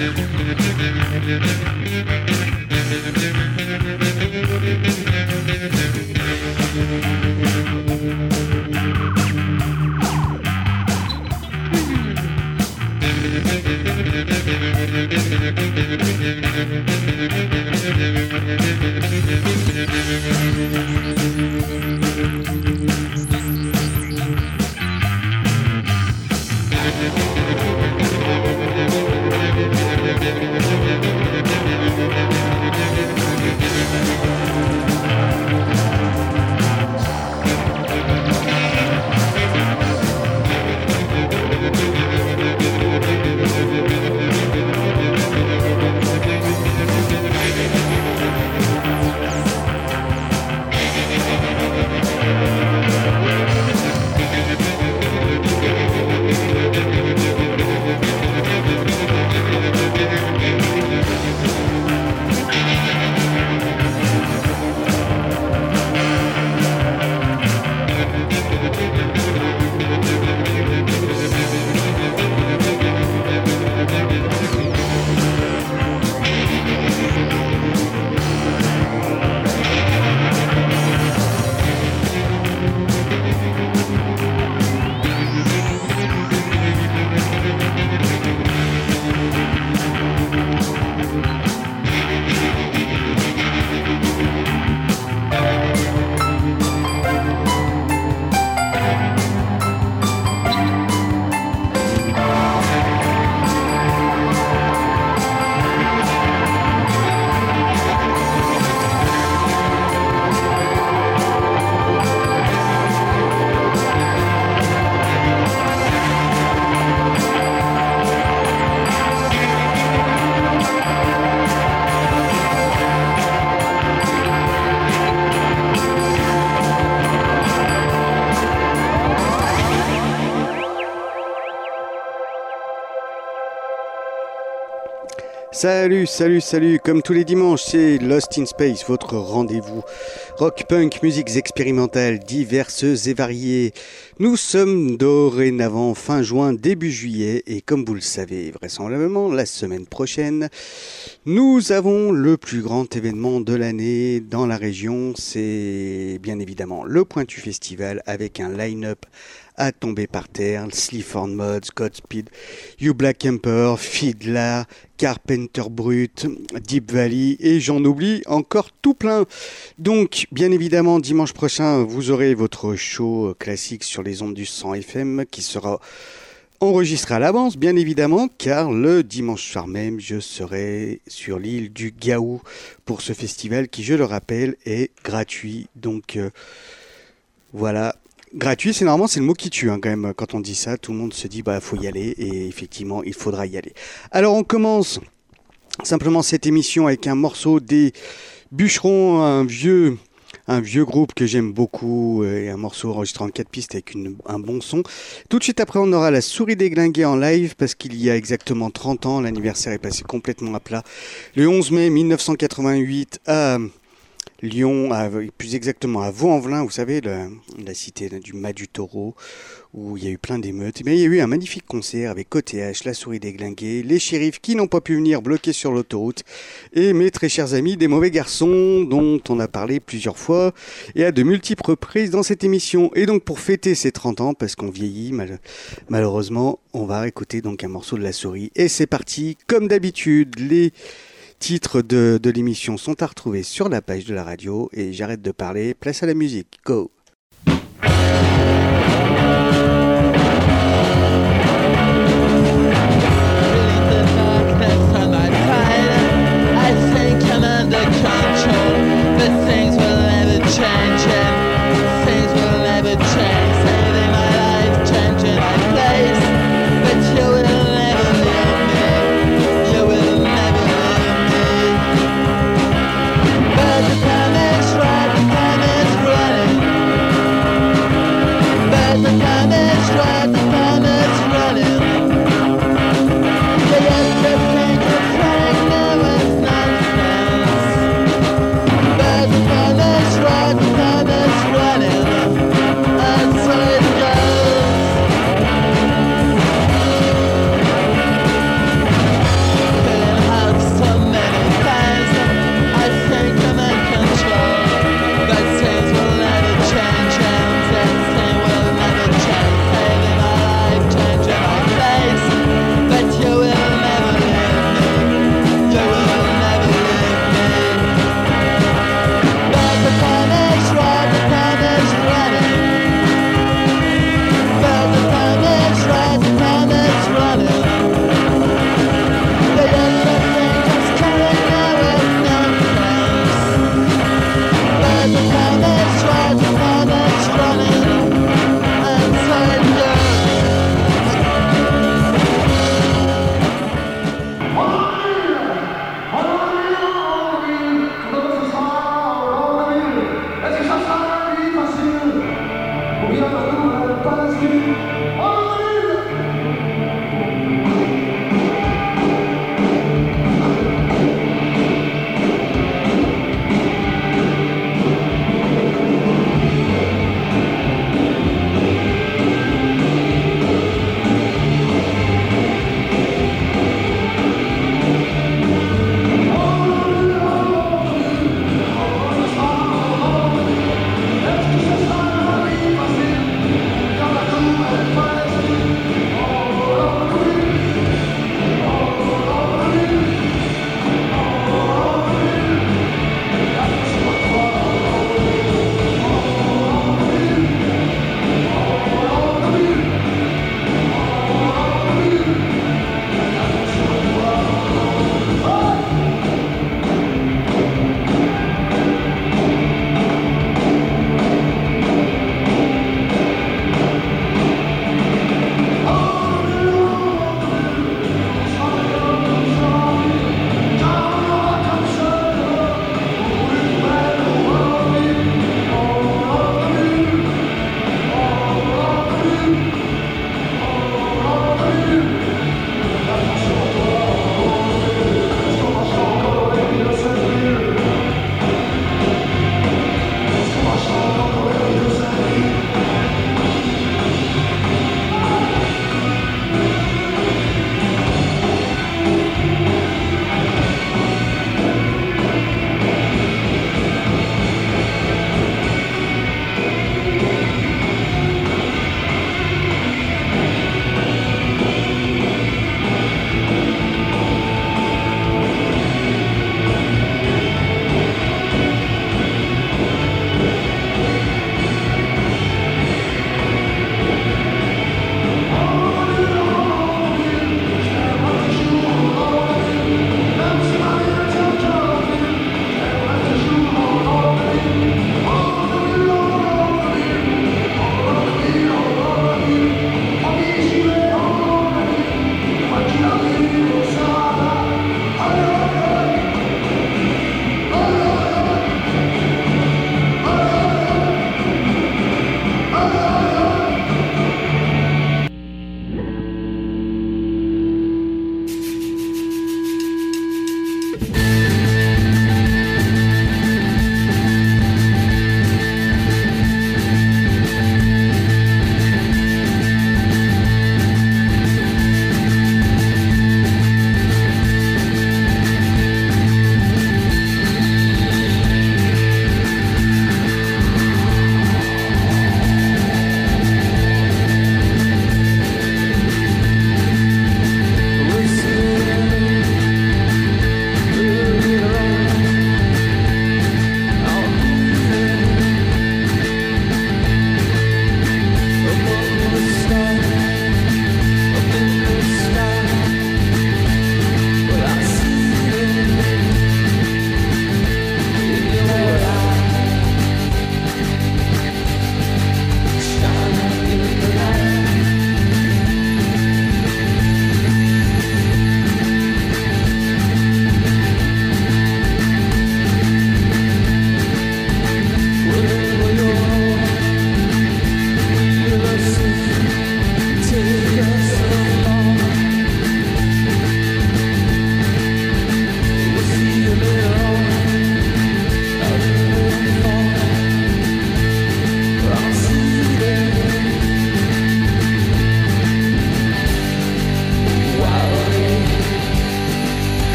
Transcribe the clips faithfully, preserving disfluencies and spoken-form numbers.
Salut, salut, salut, comme tous les dimanches, c'est Lost in Space, votre rendez-vous rock, punk, musiques expérimentales diverses et variées. Nous sommes dorénavant fin juin, début juillet, et comme vous le savez vraisemblablement, la semaine prochaine, nous avons le plus grand événement de l'année dans la région, c'est bien évidemment le Pointu Festival avec un line-up à tomber par terre, Sleaford Mods, Godspeed, You Black Emperor, Fiddler, Carpenter Brut, Deep Valley et j'en oublie encore tout plein. Donc bien évidemment dimanche prochain vous aurez votre show classique sur les ondes du cent F M qui sera enregistré à l'avance bien évidemment car le dimanche soir même je serai sur l'île du Gaou pour ce festival qui je le rappelle est gratuit. Donc euh, voilà. Gratuit, c'est normalement c'est le mot qui tue hein, quand même. Quand on dit ça, tout le monde se dit bah faut y aller et effectivement il faudra y aller. Alors on commence simplement cette émission avec un morceau des Bûcherons, un vieux un vieux groupe que j'aime beaucoup et un morceau enregistré en quatre pistes avec une, un bon son. Tout de suite après on aura la Souris déglinguée en live parce qu'il y a exactement trente ans, l'anniversaire est passé complètement à plat. Le onze mai mille neuf cent quatre-vingt-huit à Lyon, à, plus exactement à Vaux-en-Velin, vous savez, la, la cité du Mas du Taureau, où il y a eu plein d'émeutes. Mais il y a eu un magnifique concert avec O T H, la Souris déglinguée, les shérifs qui n'ont pas pu venir bloqués sur l'autoroute, et mes très chers amis des Mauvais Garçons, dont on a parlé plusieurs fois, et à de multiples reprises dans cette émission. Et donc pour fêter ces trente ans, parce qu'on vieillit mal, malheureusement, on va écouter donc un morceau de la Souris. Et c'est parti, comme d'habitude, les titres de, de l'émission sont à retrouver sur la page de la radio et j'arrête de parler, place à la musique, go! Hey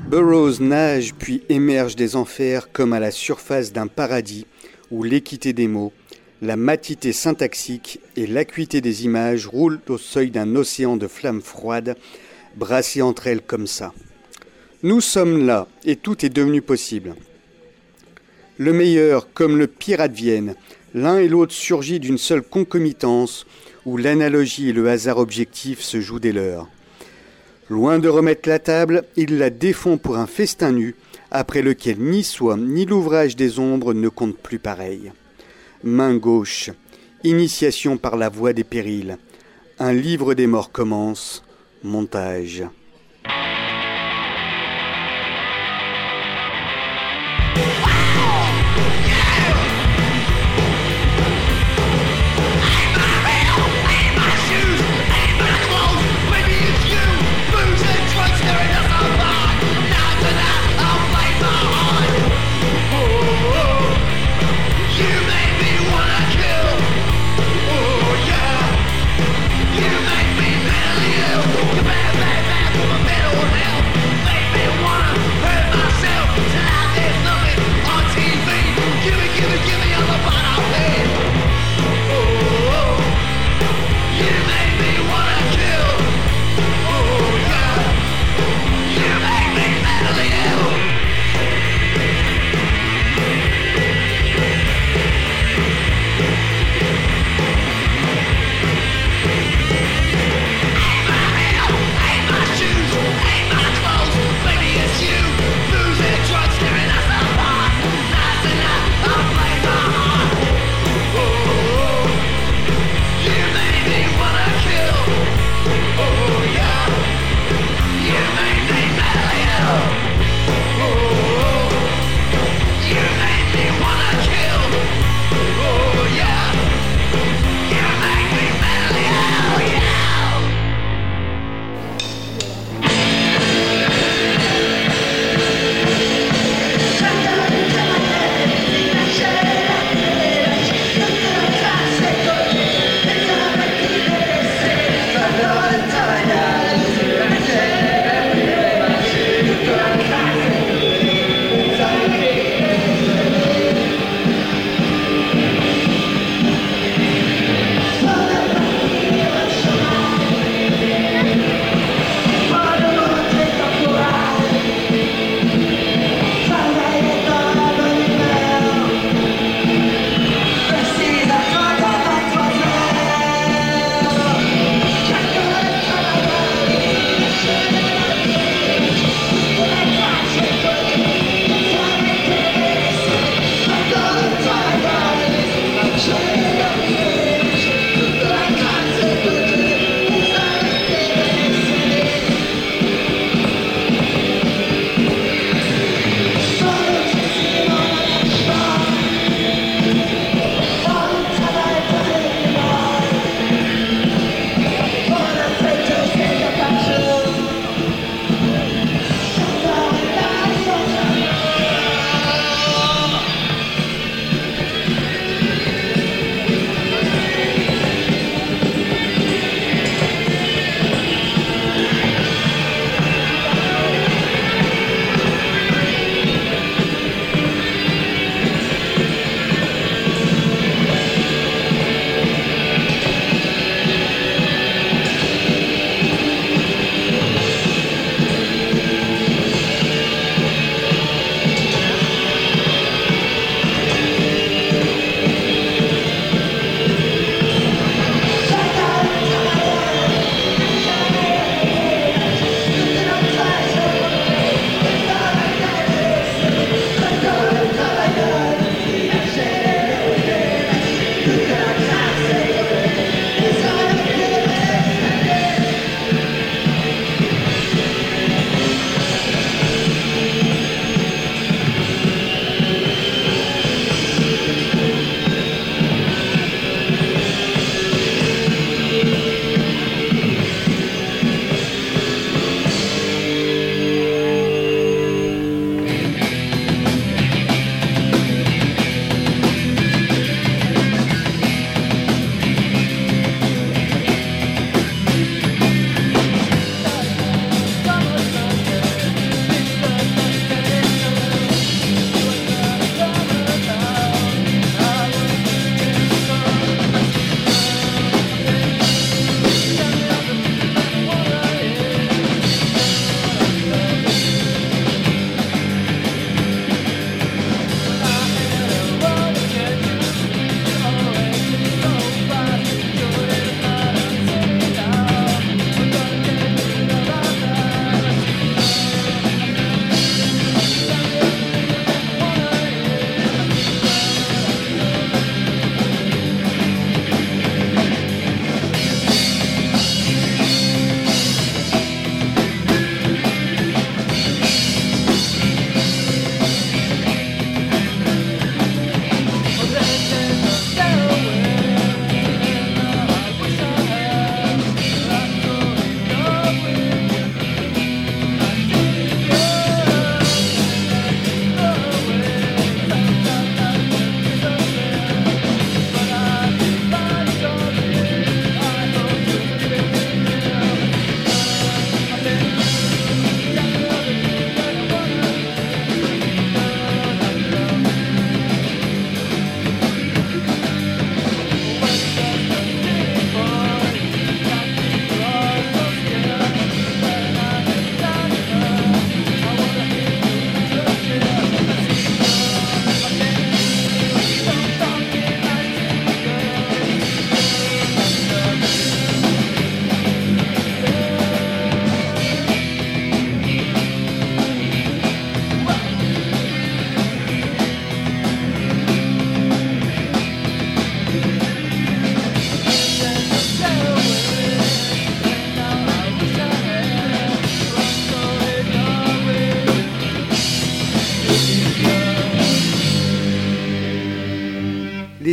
Burroughs nage puis émerge des enfers comme à la surface d'un paradis où l'équité des mots, la matité syntaxique et l'acuité des images roulent au seuil d'un océan de flammes froides, brassées entre elles comme ça. Nous sommes là et tout est devenu possible. Le meilleur comme le pire adviennent, l'un et l'autre surgit d'une seule concomitance où l'analogie et le hasard objectif se jouent des leurs. Loin de remettre la table, ils la défont pour un festin nu, après lequel ni soi ni l'ouvrage des ombres ne comptent plus pareil. Main gauche, initiation par la voie des périls. Un livre des morts commence, montage. Make me wanna hurt myself till I there's nothing on T V.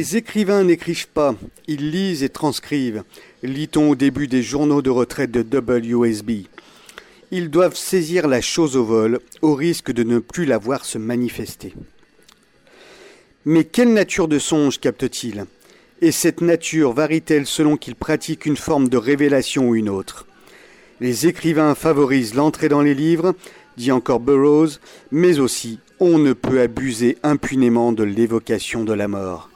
Les écrivains n'écrivent pas, ils lisent et transcrivent, lit-on au début des journaux de retraite de W S B. Ils doivent saisir la chose au vol, au risque de ne plus la voir se manifester. Mais quelle nature de songe capte-t-il ? Et cette nature varie-t-elle selon qu'ils pratiquent une forme de révélation ou une autre ? Les écrivains favorisent l'entrée dans les livres, dit encore Burroughs, mais aussi on ne peut abuser impunément de l'évocation de la mort.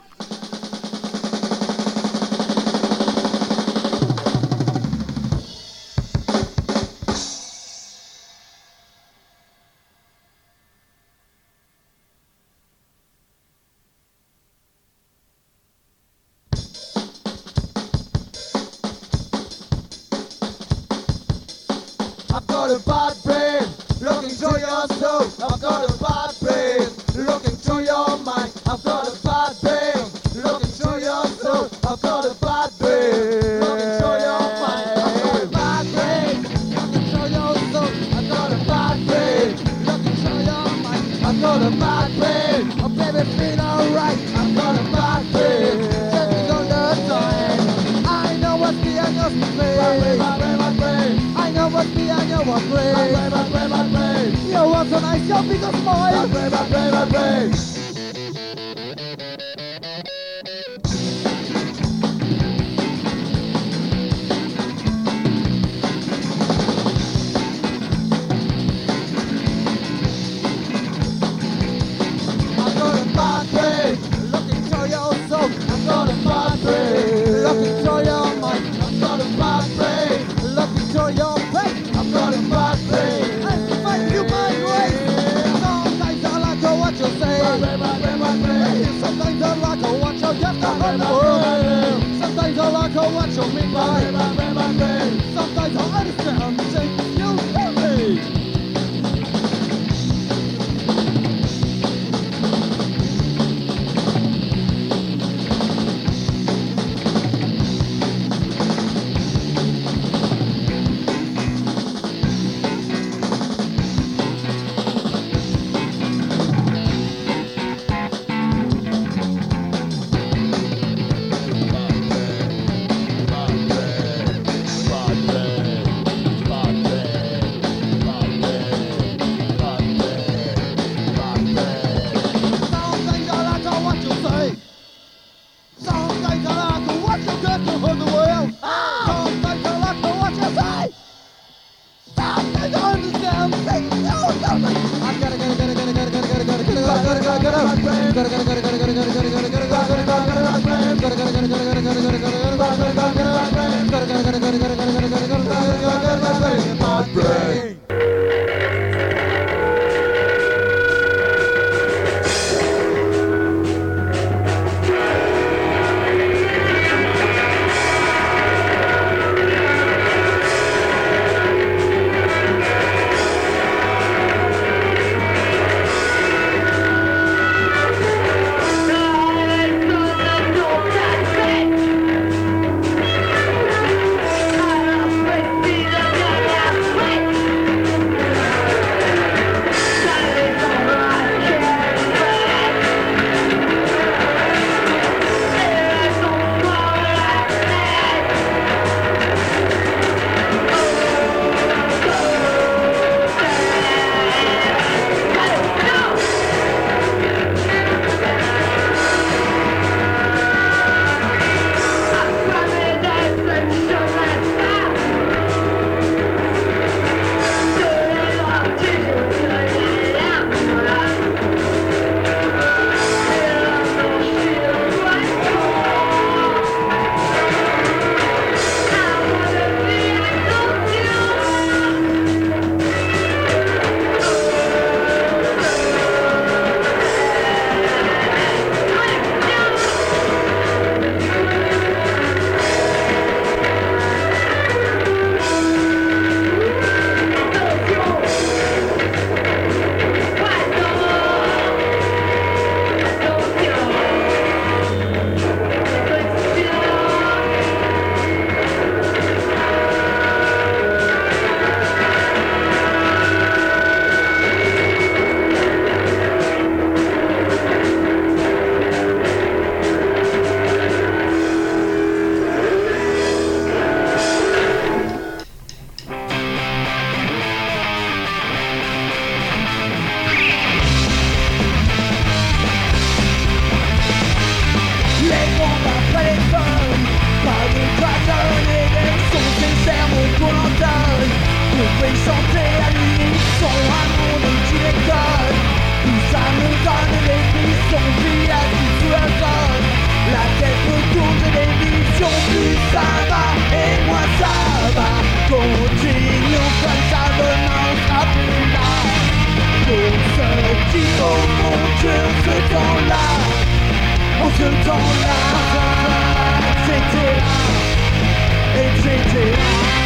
temps-là, en ce temps-là, et cetera, et cetera.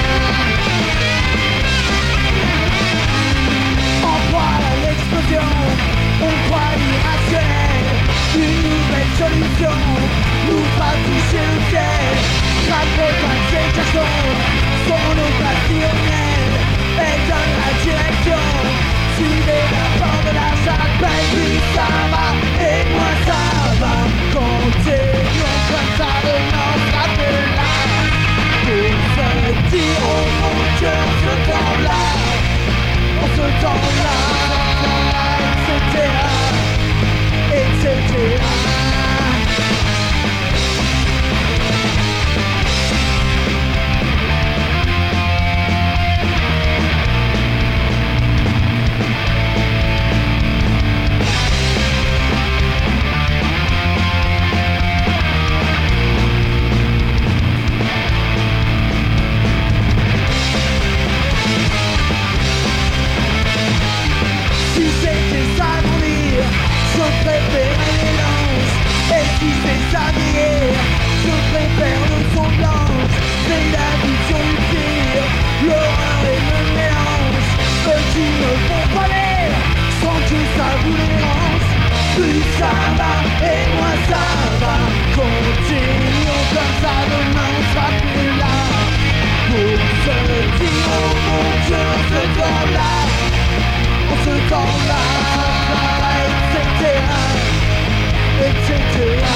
On croit à l'explosion, on croit à l'irrationnel, une nouvelle solution nous fera toucher le ciel. Rappelez pas ces garçons sont nos passionnels, et donne la direction. Suivez la porte de la chapelle, plus ça va et moins ça va. Continuons comme ça de n'en frapper là, pour se dire oh mon Dieu, ce temps-là, en ce temps-là, et cetera, et cetera. Je préfère les lances, et si c'est sa guerre, je préfère le son blanche. C'est la vision du pire, l'horreur et le mélange. Eux qui ne font pas l'air, sans que ça vous dérange. Plus ça va, et moins ça va. Continuons comme ça, demain on sera plus là. Pour se dire, oh mon Dieu, ce temps-là, en ce temps-là, et cetera, et cetera.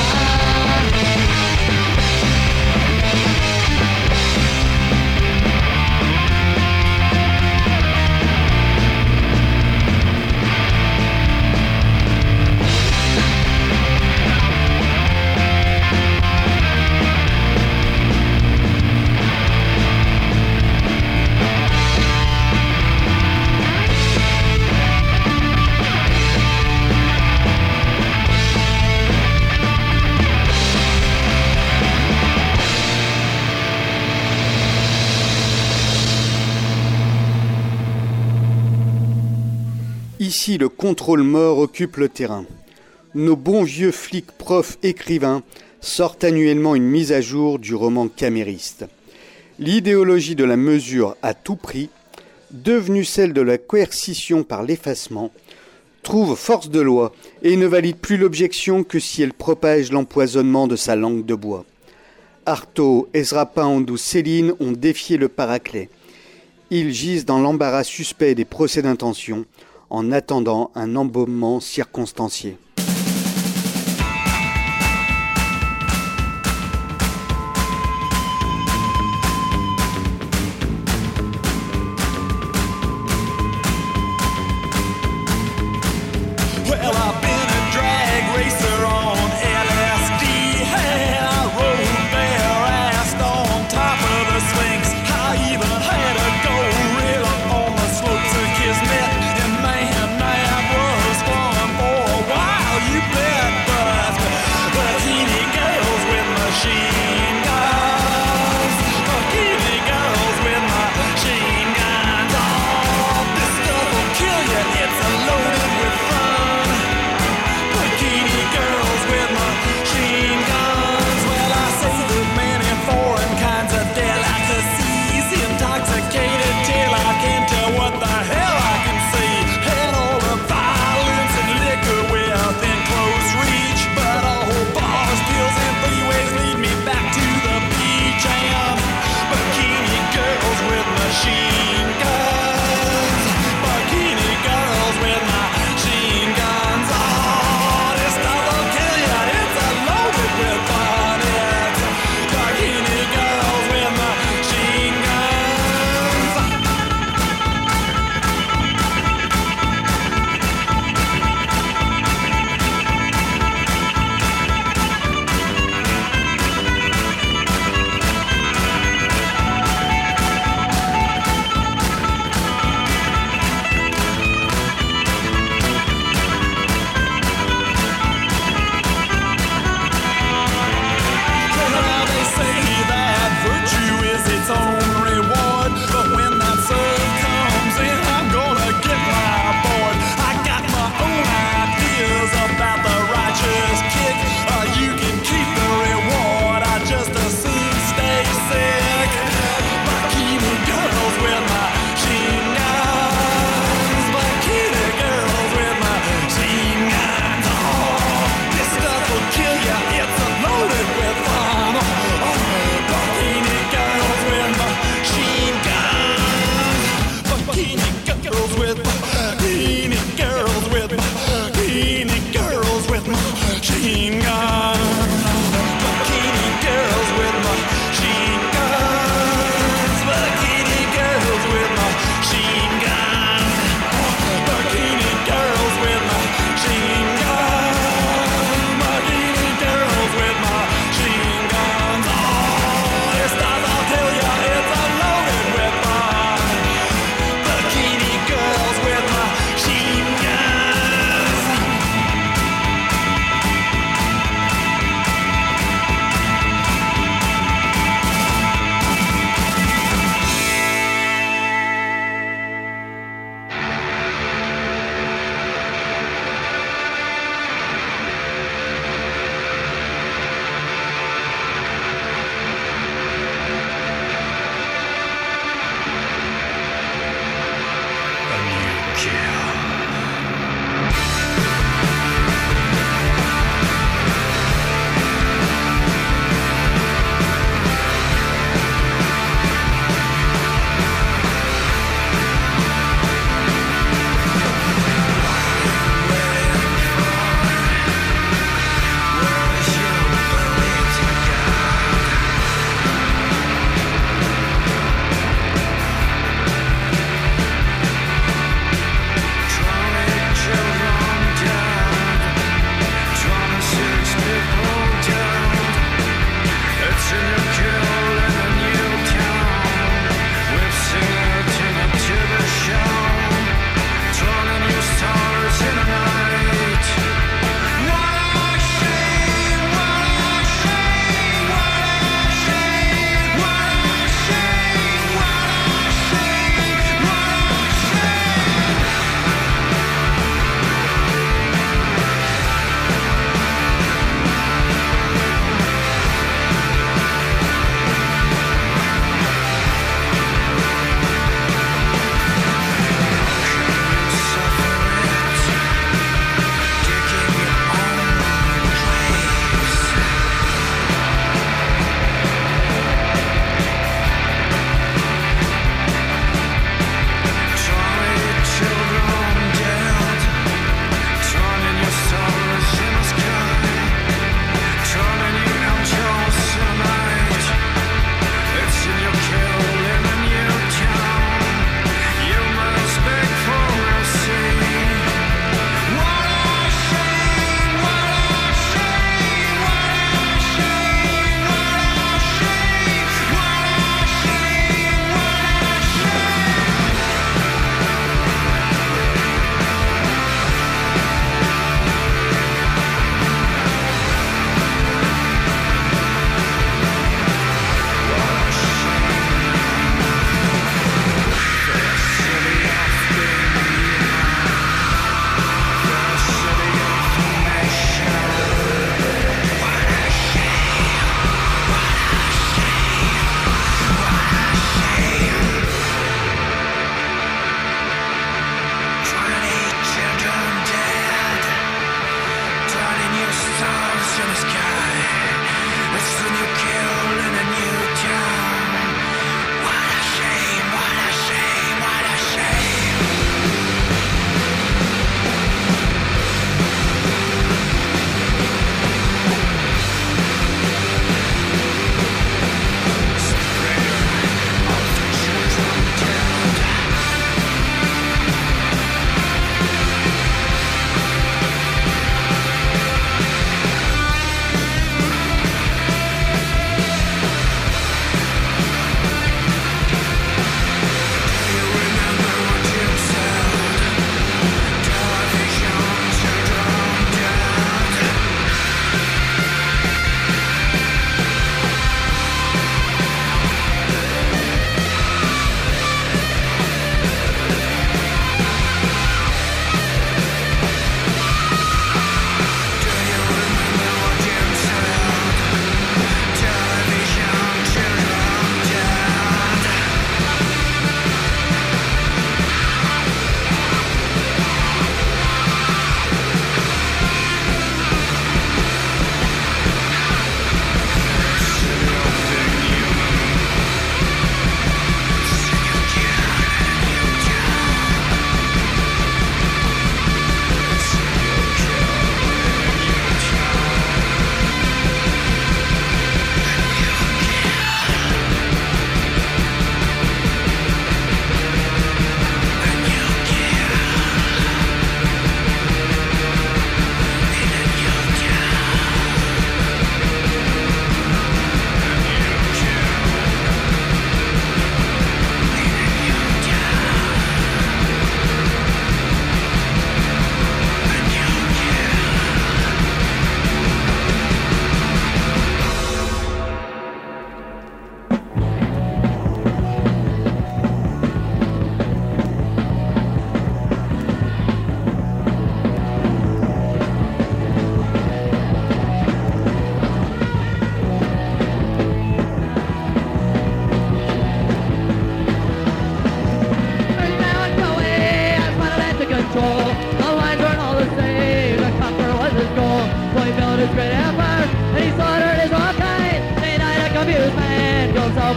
Ici, le contrôle mort occupe le terrain. Nos bons vieux flics, profs, écrivains sortent annuellement une mise à jour du roman camériste. L'idéologie de la mesure à tout prix, devenue celle de la coercition par l'effacement, trouve force de loi et ne valide plus l'objection que si elle propage l'empoisonnement de sa langue de bois. Artaud, Ezra Pound ou Céline ont défié le Paraclet. Ils gisent dans l'embarras suspect des procès d'intention, en attendant un embaumement circonstancié.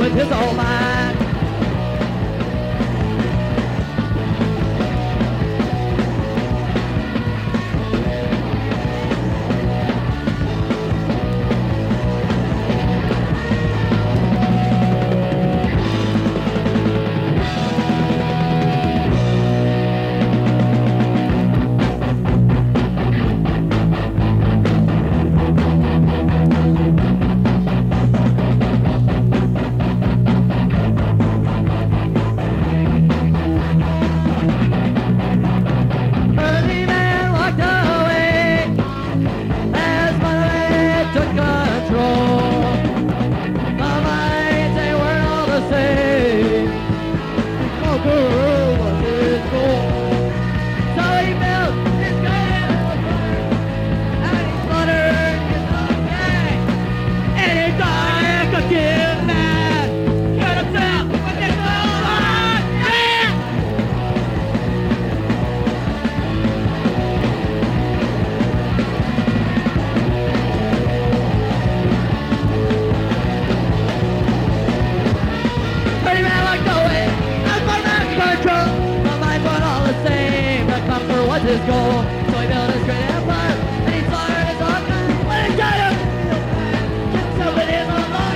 with his old mind. His goal, so he built his great empire, and he slaughtered his own kind. Let it get him! So it is a long.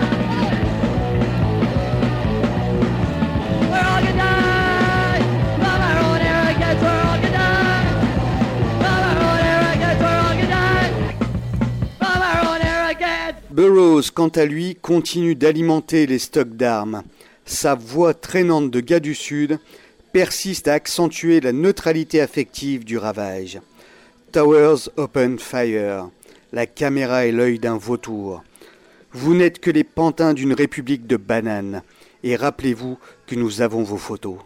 We're all gonna die. From our own arrogance, we're all gonna die. From our own arrogance, we're all gonna die. From our own arrogance. Burroughs, quant à lui, continue d'alimenter les stocks d'armes. Sa voix traînante de gars du Sud persiste à accentuer la neutralité affective du ravage. Towers open fire. La caméra est l'œil d'un vautour. Vous n'êtes que les pantins d'une république de bananes. Et rappelez-vous que nous avons vos photos.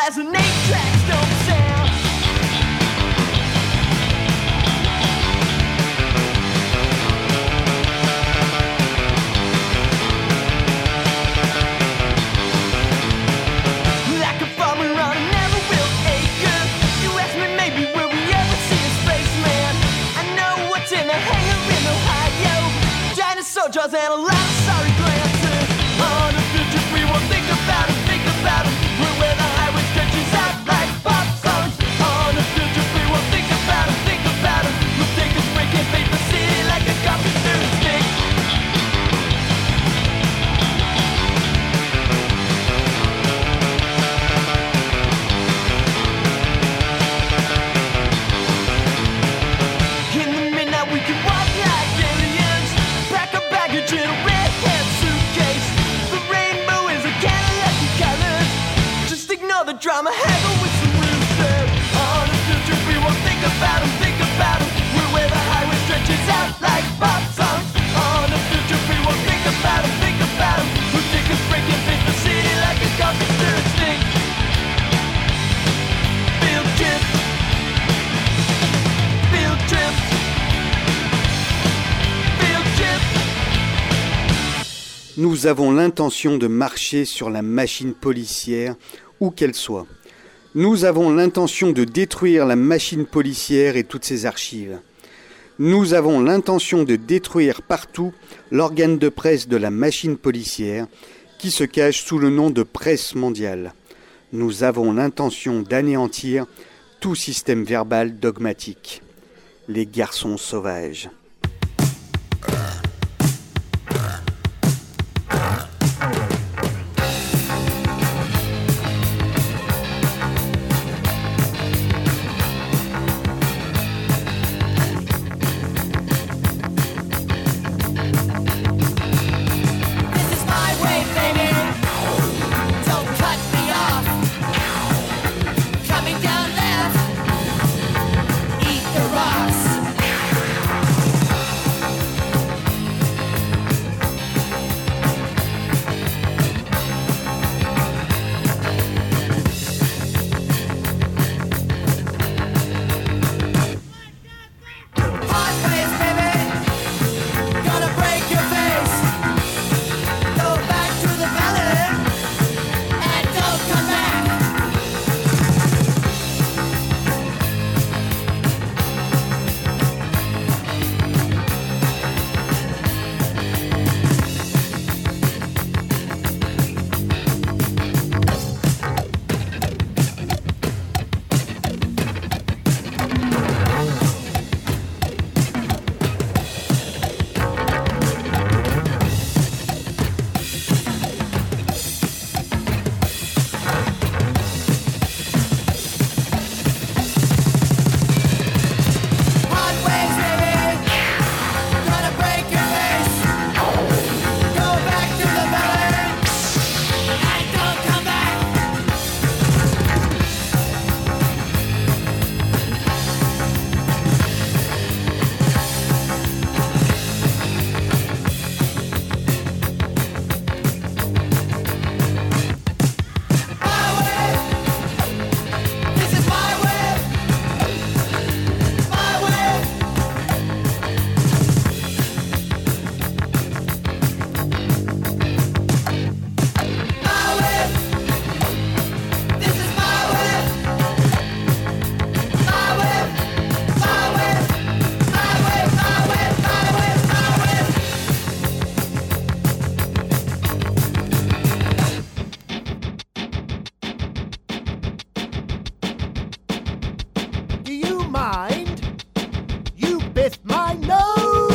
as an eight-track don't sound. Like a farmer on a never-built acre, you ask me maybe will we ever see a spaceman? I know what's in a hangar in Ohio, dinosaur jaws and a lot of sorry glances. On the future we won't think about it, think about it. We're where the highway stretches out like pop songs. On the future we won't think about it, think about it. We'll take us breaking paper city like a coffee food stick. In the midnight we can walk like aliens, pack a baggage in a red hat suitcase. The rainbow is a Cadillac of colors, just ignore the drama, haggle with some real stuff. On the future we won't think about them, think about them. We're where the highway stretches out like pop songs. On the future we won't think about them, think about them. We'll take us breaking paper city like a coffee stir stick. Field trip, field trip, field trip. Nous avons l'intention de marcher sur la machine policière, où qu'elle soit. Nous avons l'intention de détruire la machine policière et toutes ses archives. Nous avons l'intention de détruire partout l'organe de presse de la machine policière qui se cache sous le nom de presse mondiale. Nous avons l'intention d'anéantir tout système verbal dogmatique. Les garçons sauvages. This is my way, baby. Don't cut me off. Coming down left. Eat the rocks. Hard ways, baby. Gonna break your face. Go back to the valley and don't come back. Hard ways, baby. Gonna break your face. Go back to the valley and don't come back. My way. This is my way. My way. My way. This is my way. My way. My way. My way. My way. My way. My way. Do you mind? You biffed my nose!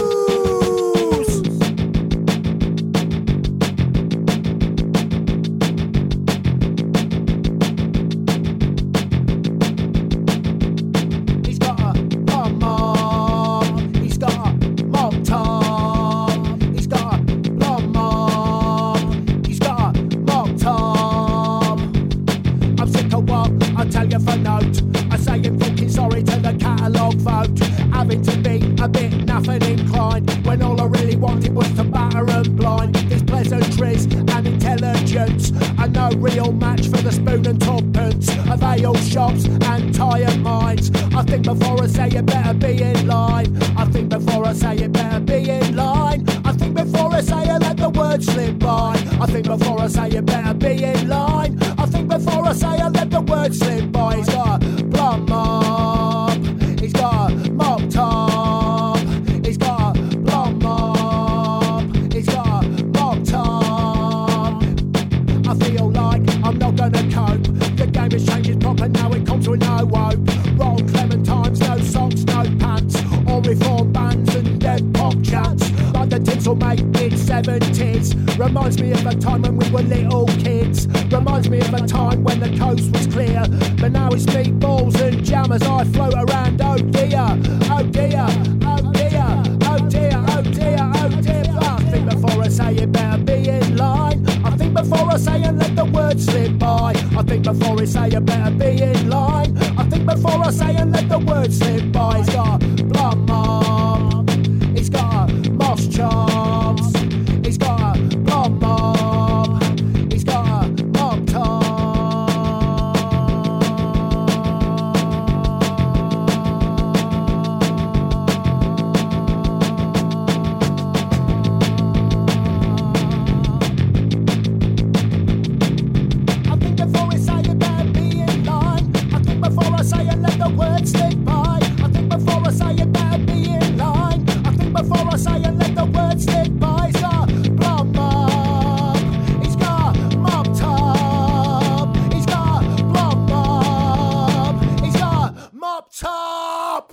He's got a pom-pom. He's got a mop-tom. He's got a blom-mom. He's got a mop-tom. I'm sick of what I tell you for note. I say I'm fucking sorry to the catalogue vote. Having to be a bit nothing inclined when all I really wanted was to batter and blind. These pleasantries and intelligence are no real match for the spoon and tuppence nail shops and tyre mines. I think before I say you better be in line. I think before I say you better be in line. I think before I say I let the words slip by. I think before I say you better be in line. I think before I say I let the words slip by. He's got a plum mob. He's got a mop top. He's got a plum mob. He's got a mop top. I feel like I'm not gonna cope. The game is changing proper now, it comes with no hope. Roll clementines, no socks, no pants. All reform bands and dead pop chants. Like the tinsel mate mid seventies. Reminds me of a time when we were little kids. Reminds me of a time when the coast was clear. But now it's meatballs and jam as I float around. Oh dear, oh dear, oh dear, oh dear, oh dear, oh dear. I think before I say it better be in line. I think before I say and let the words slip by. I think before I say you better be in line. I think before I say and let the words slip by. He's got a plum mob. He's got a moss chops. He's got a plum mob. He's got a mop top. I think before I say you better be in line. I think before I say and let the words slip by. I think before I say you better be in line. I think before I say and let the words slip by. He's got a plum mob. He's got a mop top. He's got a plum mob. He's got a mop top.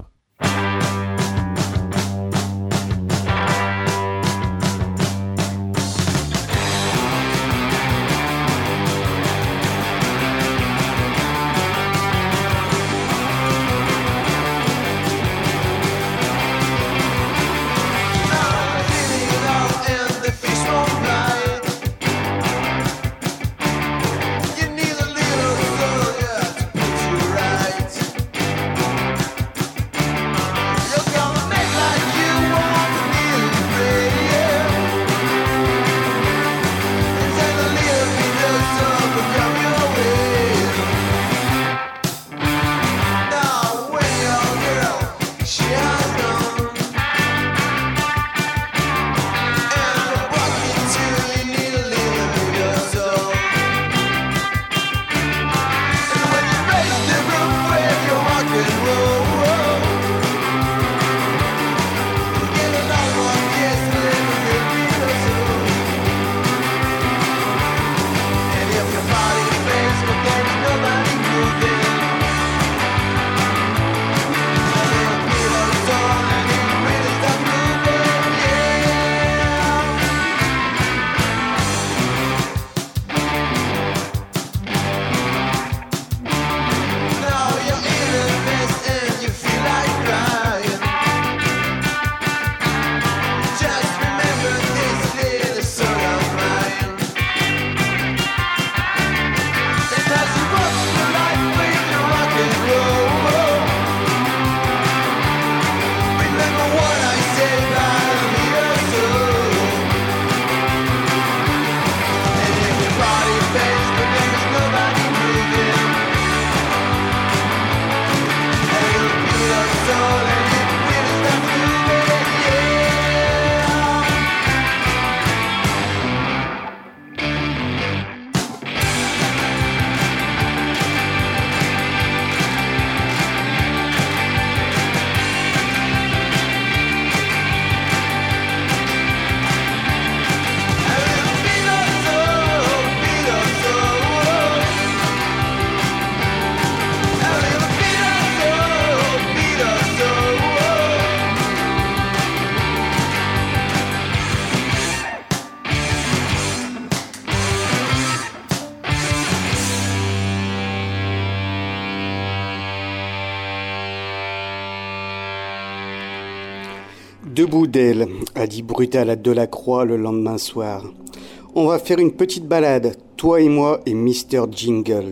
Debout d'elle, a dit Brutal à Delacroix le lendemain soir. On va faire une petite balade, toi et moi et mister Jingles.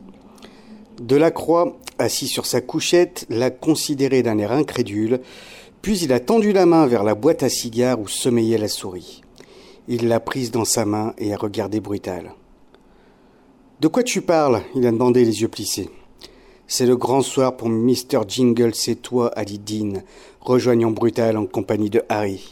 Delacroix, assis sur sa couchette, l'a considéré d'un air incrédule, puis il a tendu la main vers la boîte à cigares où sommeillait la souris. Il l'a prise dans sa main et a regardé Brutal. « De quoi tu parles ?» il a demandé les yeux plissés. C'est le grand soir pour mister Jingle, c'est toi, Ali Dean. Rejoignons Brutal en compagnie de Harry.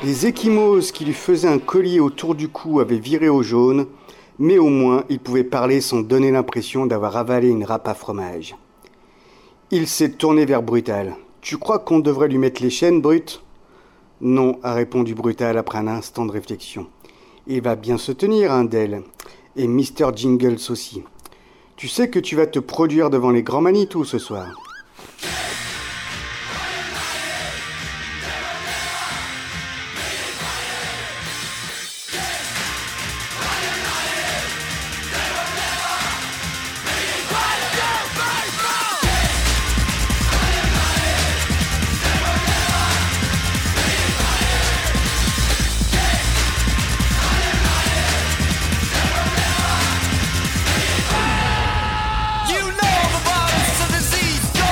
Les échymoses qui lui faisaient un collier autour du cou avaient viré au jaune, mais au moins il pouvait parler sans donner l'impression d'avoir avalé une râpe à fromage. Il s'est tourné vers Brutal. « Tu crois qu'on devrait lui mettre les chaînes, Brut ?» ?»« Non, a répondu Brutal après un instant de réflexion. Il va bien se tenir, un d'elle. Et mister Jingles aussi. Tu sais que tu vas te produire devant les grands Manitou ce soir. You know the virus is a disease.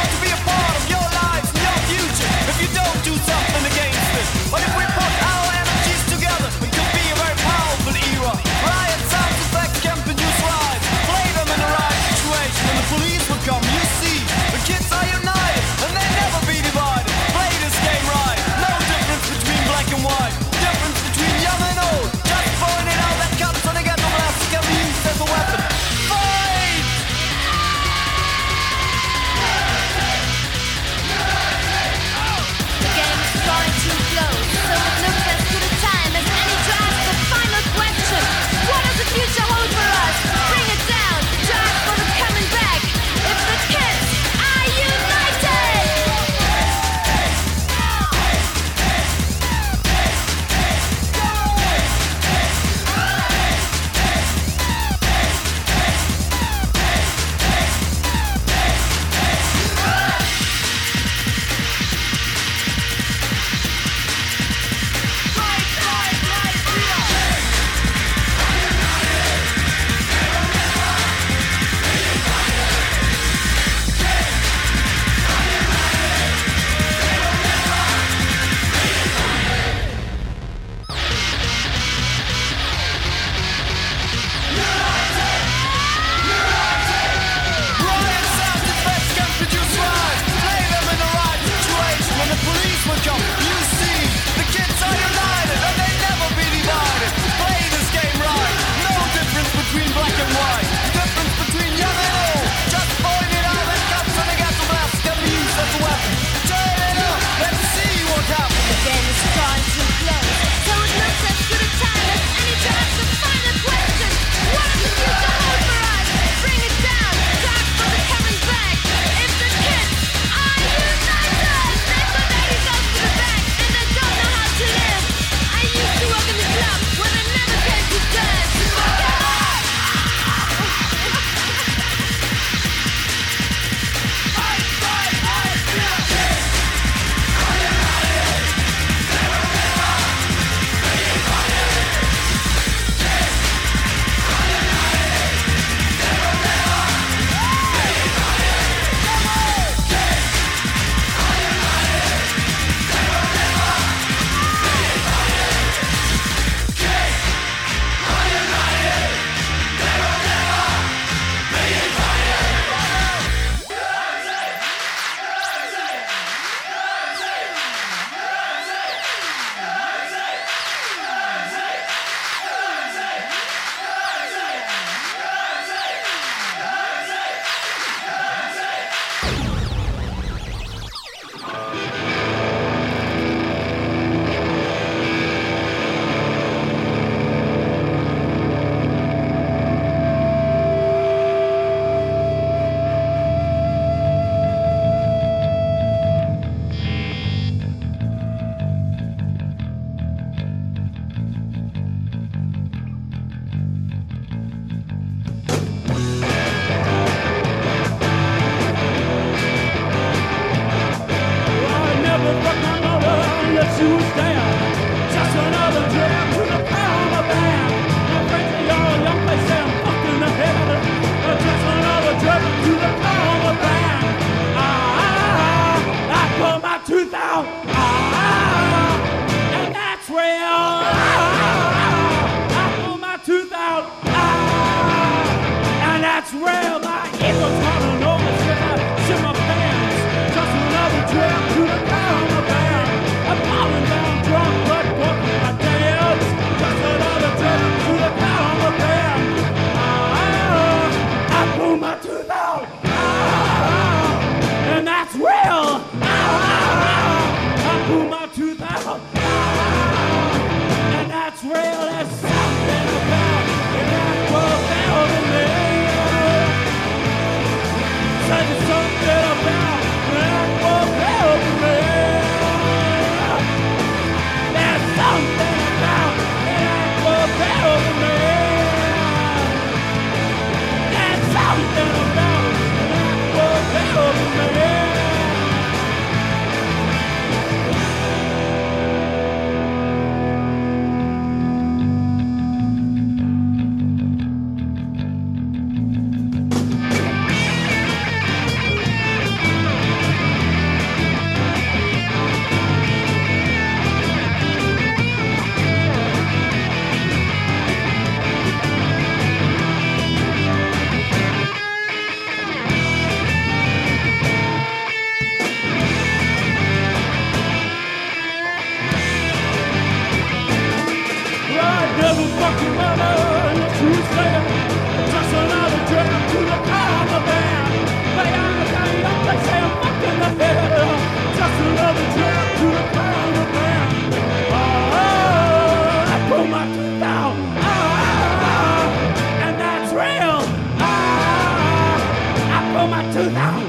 pull my tooth out.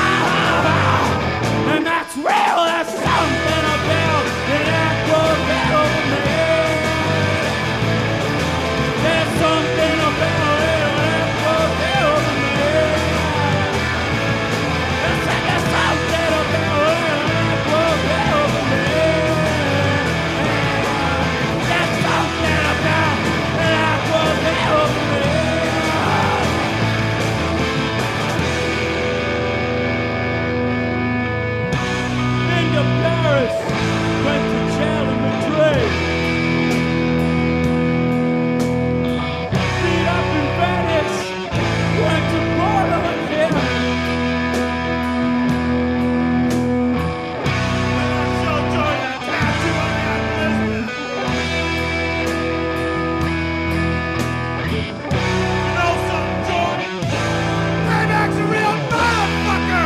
Ah, and that's real, that's something about an acrobat over me. There's something about an acrobat over me. There's something about an acrobat over me. There's something about an acrobat over me. Paris, went to jail in Madrid. Beat up in Venice, went to Portland here. And I shall join the tattoo on that business. You know something, Jordan? Payback's a real motherfucker!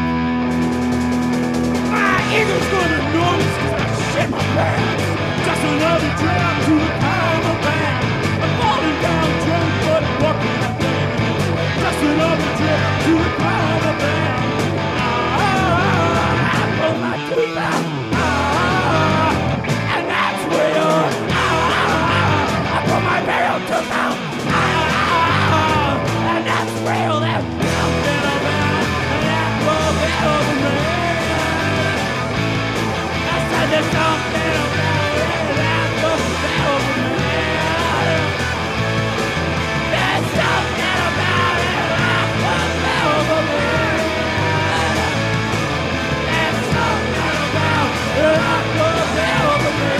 Eagle's gonna notice cause I shit my pants. Just another drop to the power band. I'm falling down drunk but walking again. Just another drop to the power band. Ah, I pull my tooth out. Ah, and that's real. Ah, I pull my barrel tooth out. Ah, and that's real. That's something about an acrobat over me. There's something about it that goes over me. There's something about it that goes over me. There's something about it that goes over me.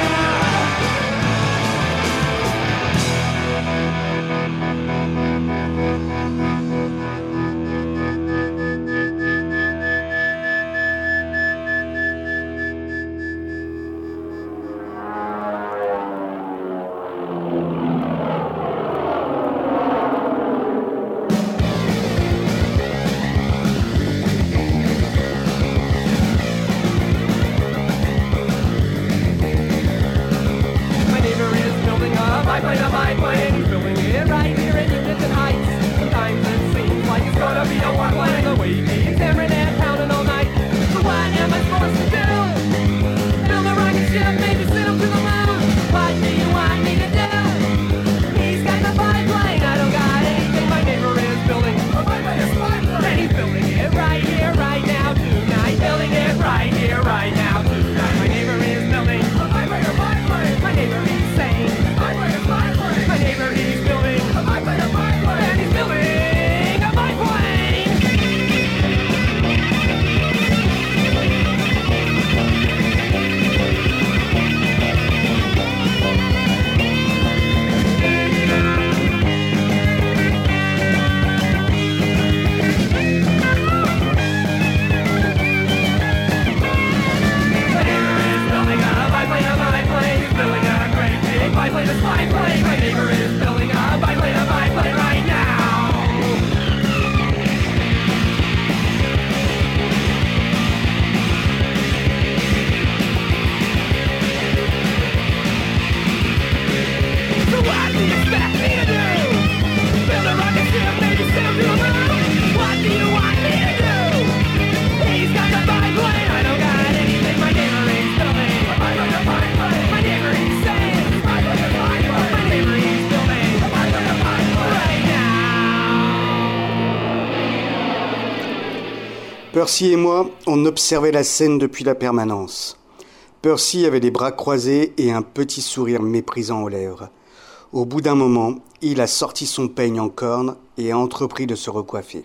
Percy et moi, on observait la scène depuis la permanence. Percy avait les bras croisés et un petit sourire méprisant aux lèvres. Au bout d'un moment, il a sorti son peigne en corne et a entrepris de se recoiffer.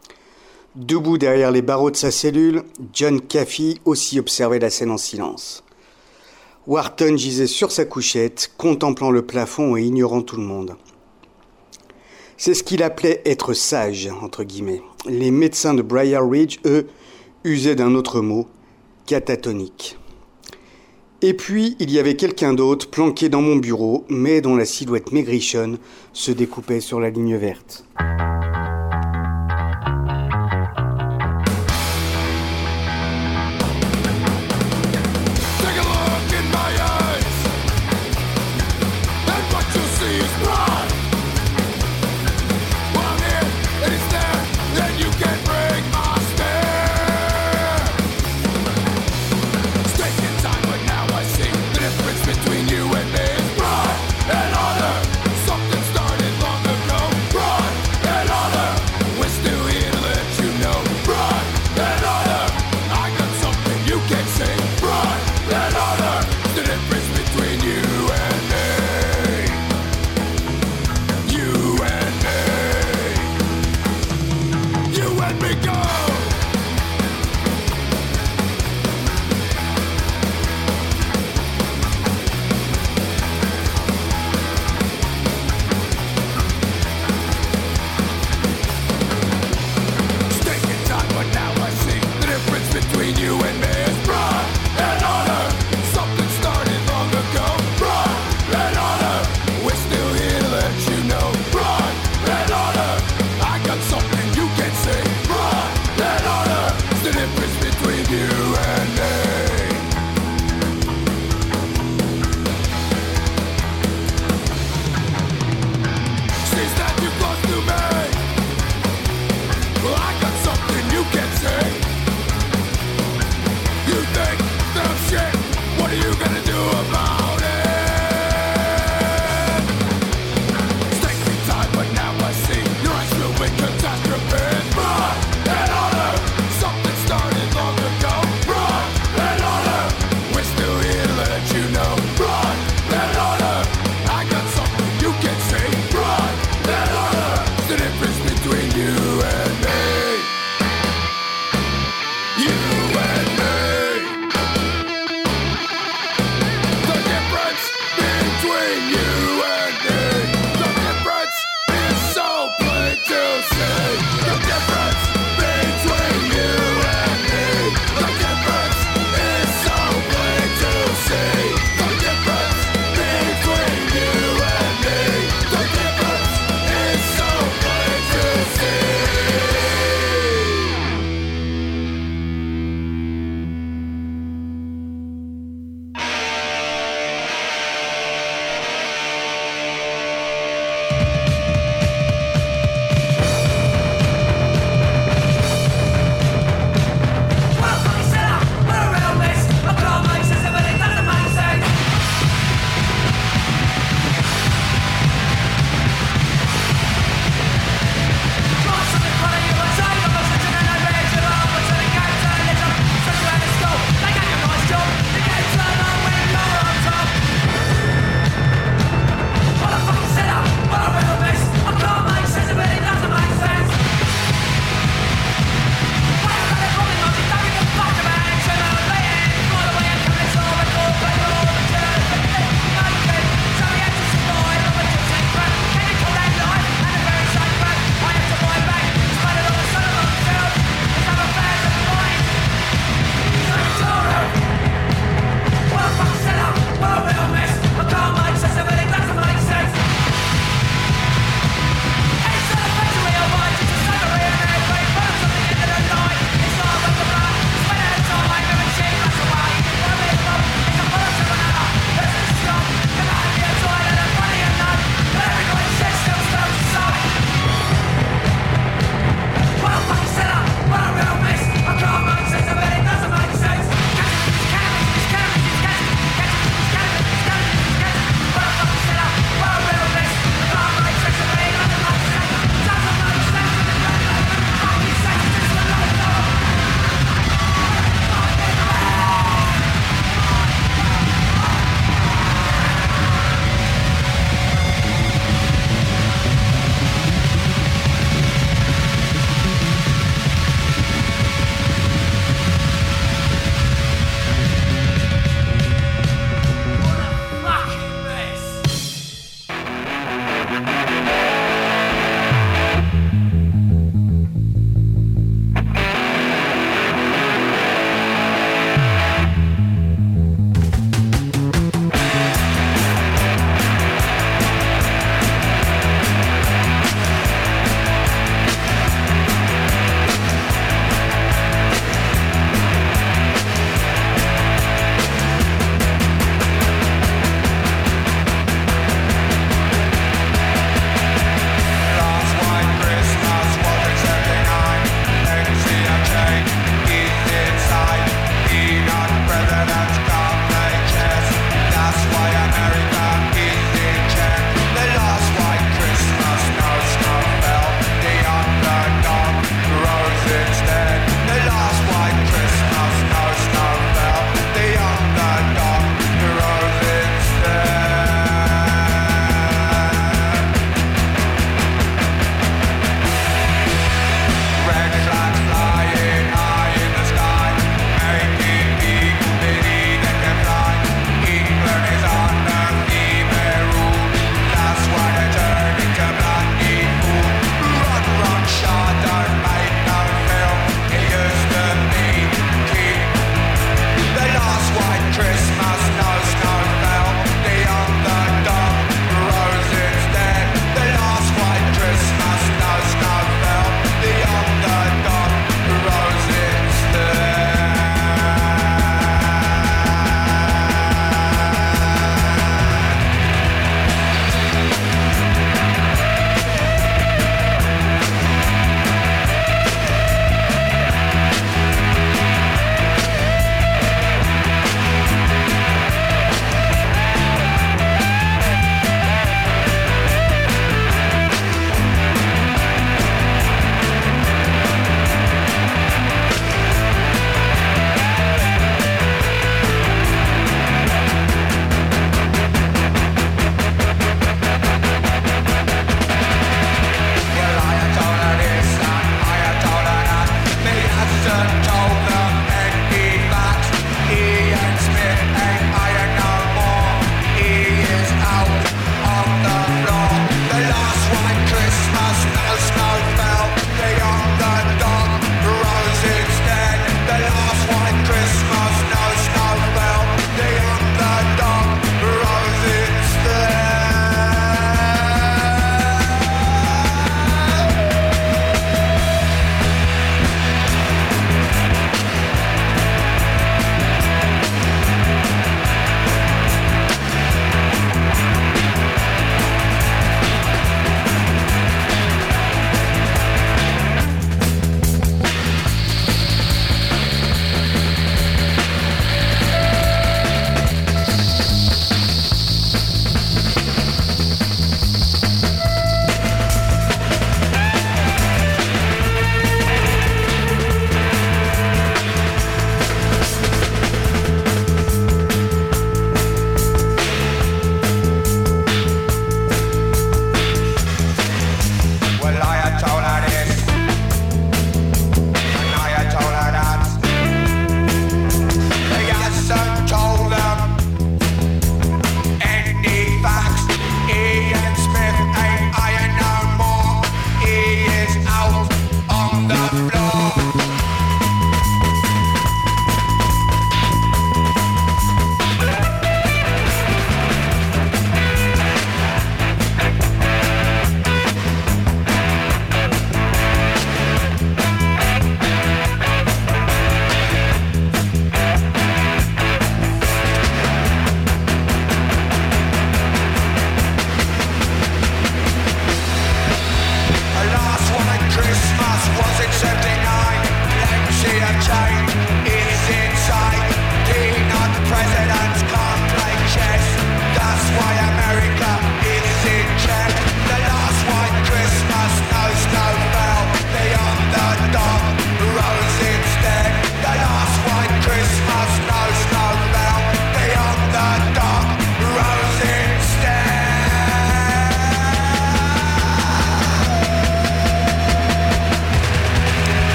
Debout derrière les barreaux de sa cellule, John Caffey aussi observait la scène en silence. Wharton gisait sur sa couchette, contemplant le plafond et ignorant tout le monde. C'est ce qu'il appelait être sage, entre guillemets. Les médecins de Briar Ridge, eux, usaient d'un autre mot, catatonique. Et puis, il y avait quelqu'un d'autre planqué dans mon bureau, mais dont la silhouette maigrichonne se découpait sur la ligne verte. You can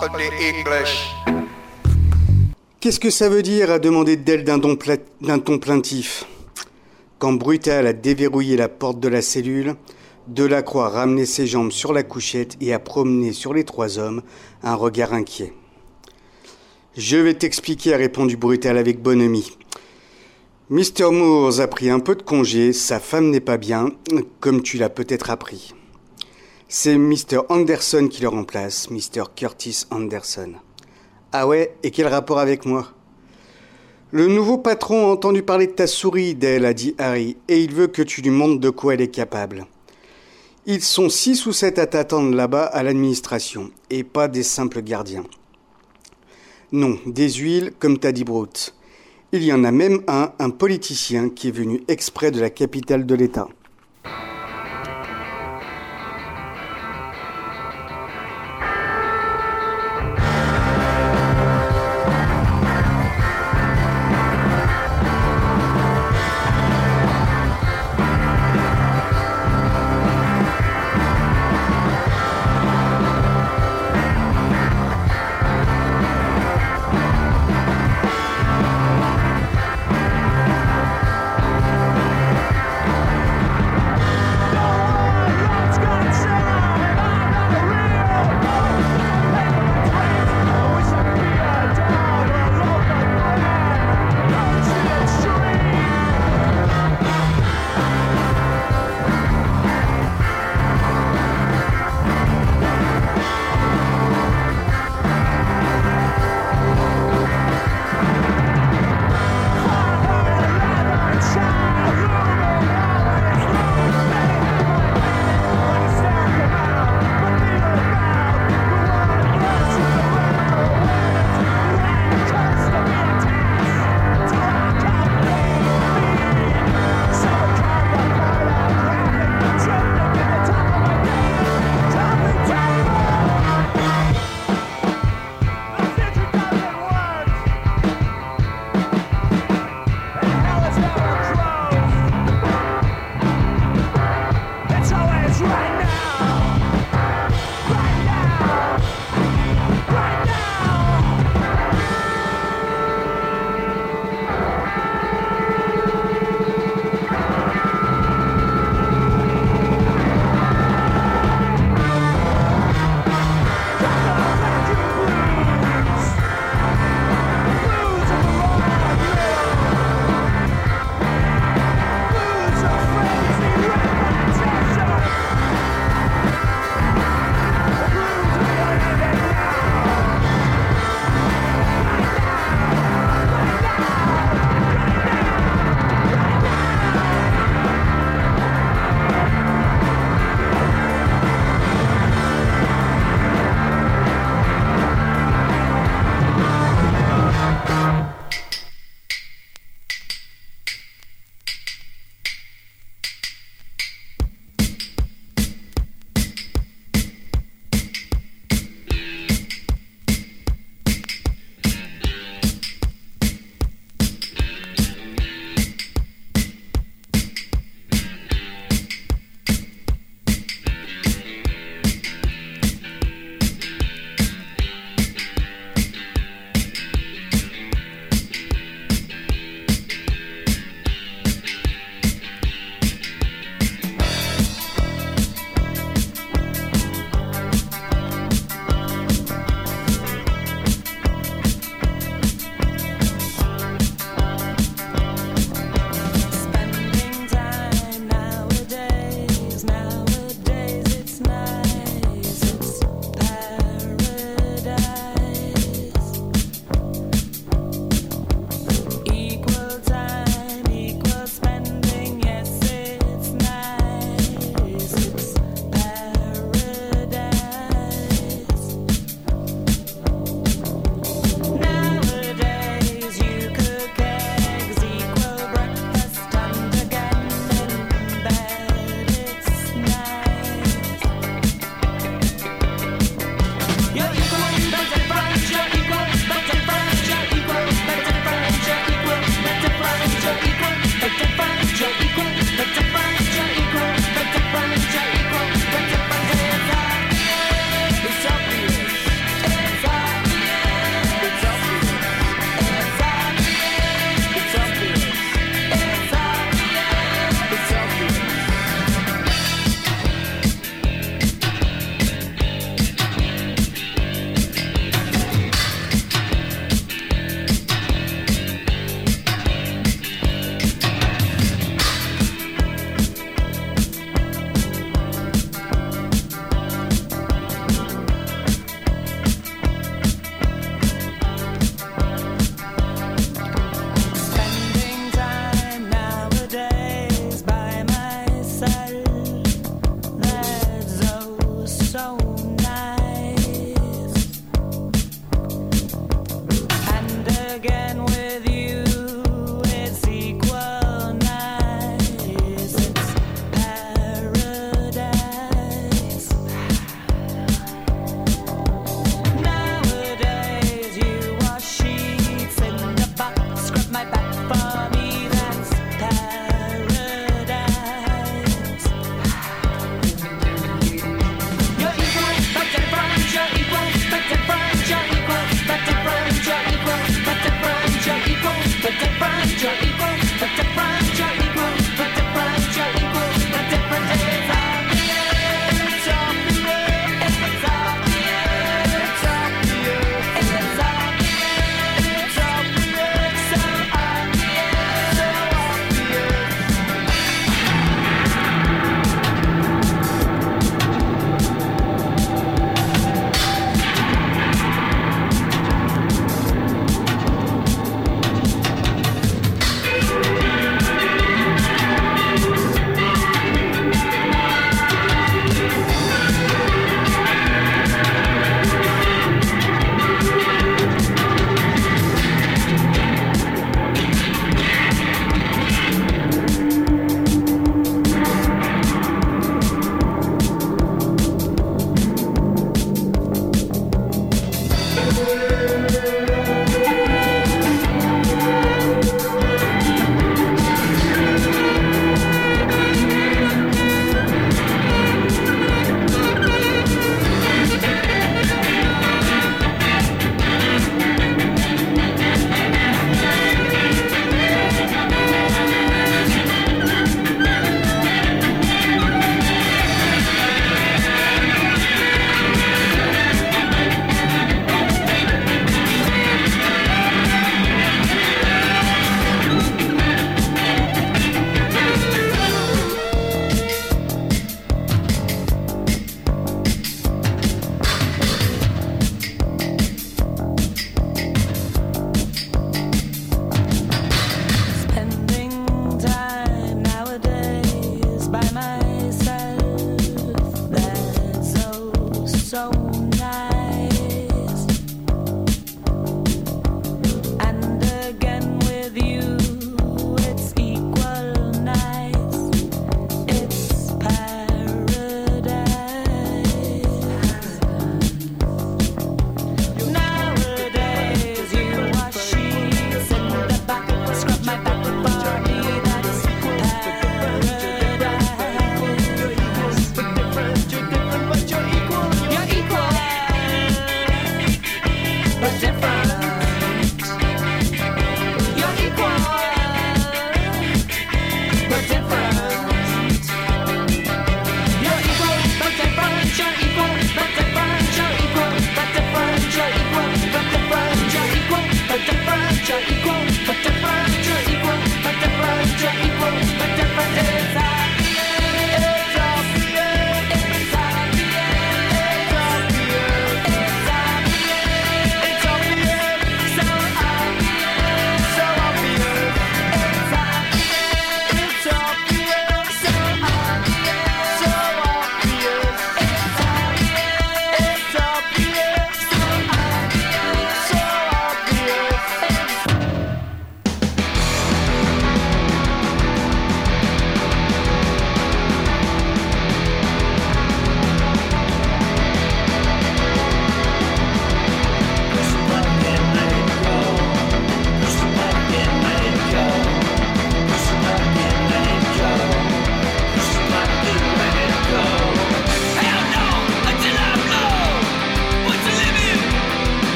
up in the English. Qu'est-ce que ça veut dire, a demandé Dell d'un ton, pla- d'un ton plaintif. Quand Brutal a déverrouillé la porte de la cellule, Delacroix a ramené ses jambes sur la couchette et a promené sur les trois hommes un regard inquiet. « Je vais t'expliquer », a répondu Brutal avec bonhomie. Mister Moores a pris un peu de congé, sa femme n'est pas bien, comme tu l'as peut-être appris. C'est Mister Anderson qui le remplace, Mister Curtis Anderson. Ah ouais, et quel rapport avec moi ? Le nouveau patron a entendu parler de ta souris, Dell, a dit Harry, et il veut que tu lui montres de quoi elle est capable. Ils sont six ou sept à t'attendre là-bas à l'administration, et pas des simples gardiens. Non, des huiles, comme t'as dit Brute. Il y en a même un, un politicien, qui est venu exprès de la capitale de l'État.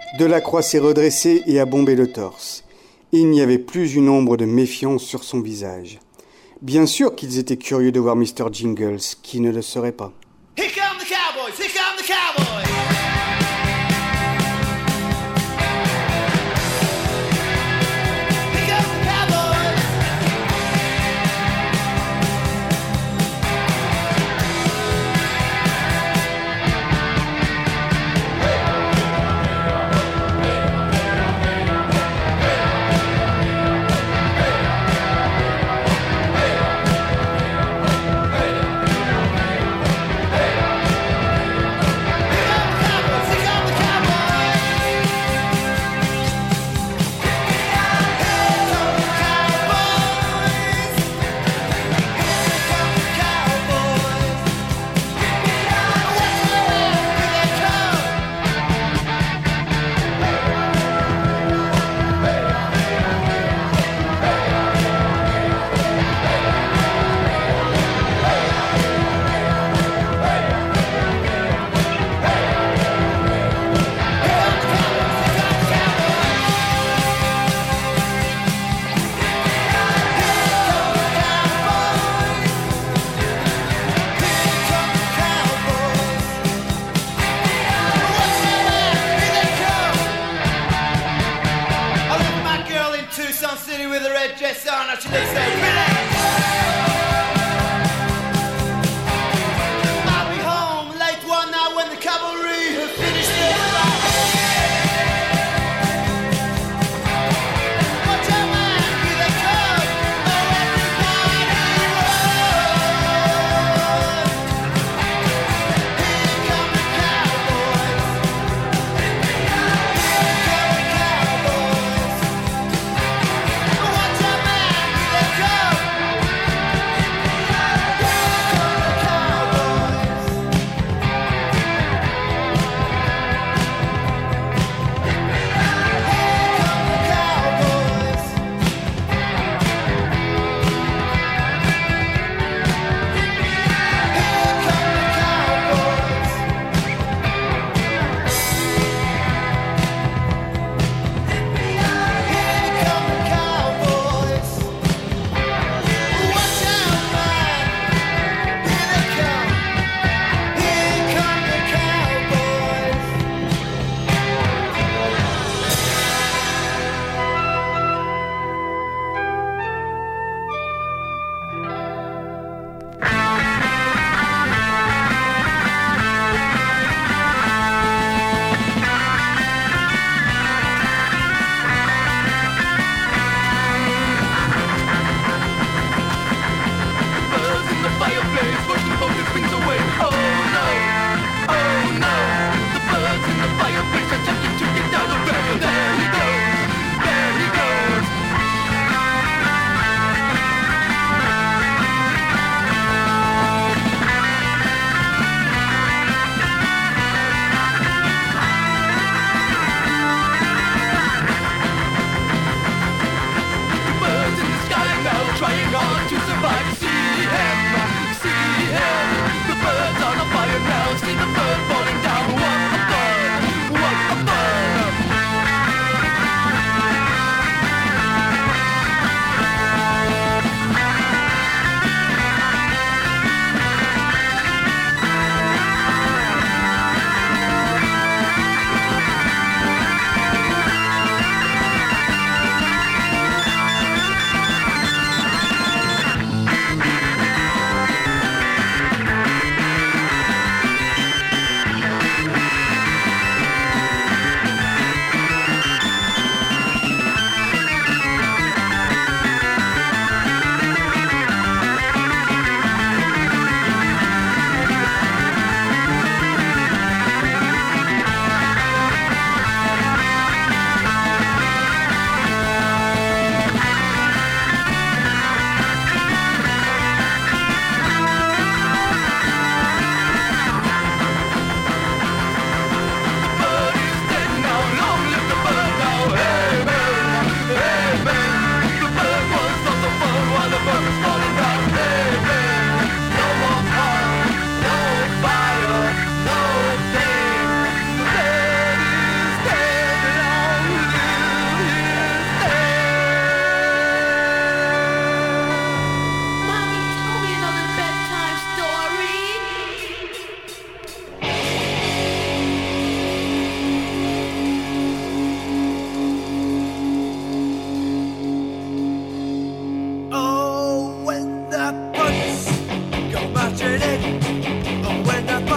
Delacroix s'est redressé et a bombé le torse. Il n'y avait plus une ombre de méfiance sur son visage. Bien sûr qu'ils étaient curieux de voir mister Jingles, qui ne le serait pas. Here come the cowboys, here come the cowboys.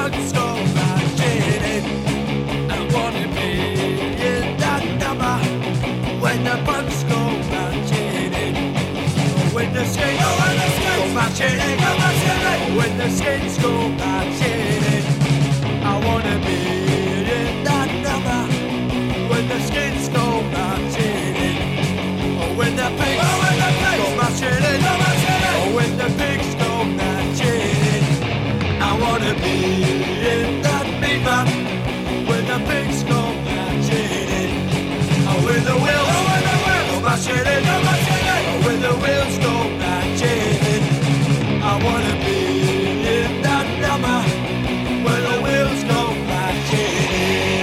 bugs go marching in, I wanna be in that number. When the bugs go marching in, when the skates go marching in, when the skates go marching in, I wanna be in that number. When the skates go marching in, oh when the pigs oh, when the pigs go marching in, go marching in, oh when the pigs go marching in, I wanna be in that beaver. When the pigs go marching in, oh when the wheels oh, when the wheels go marching in, go marching in, oh when the wheels go marching in, I wanna be in that number. When the wheels go marching in.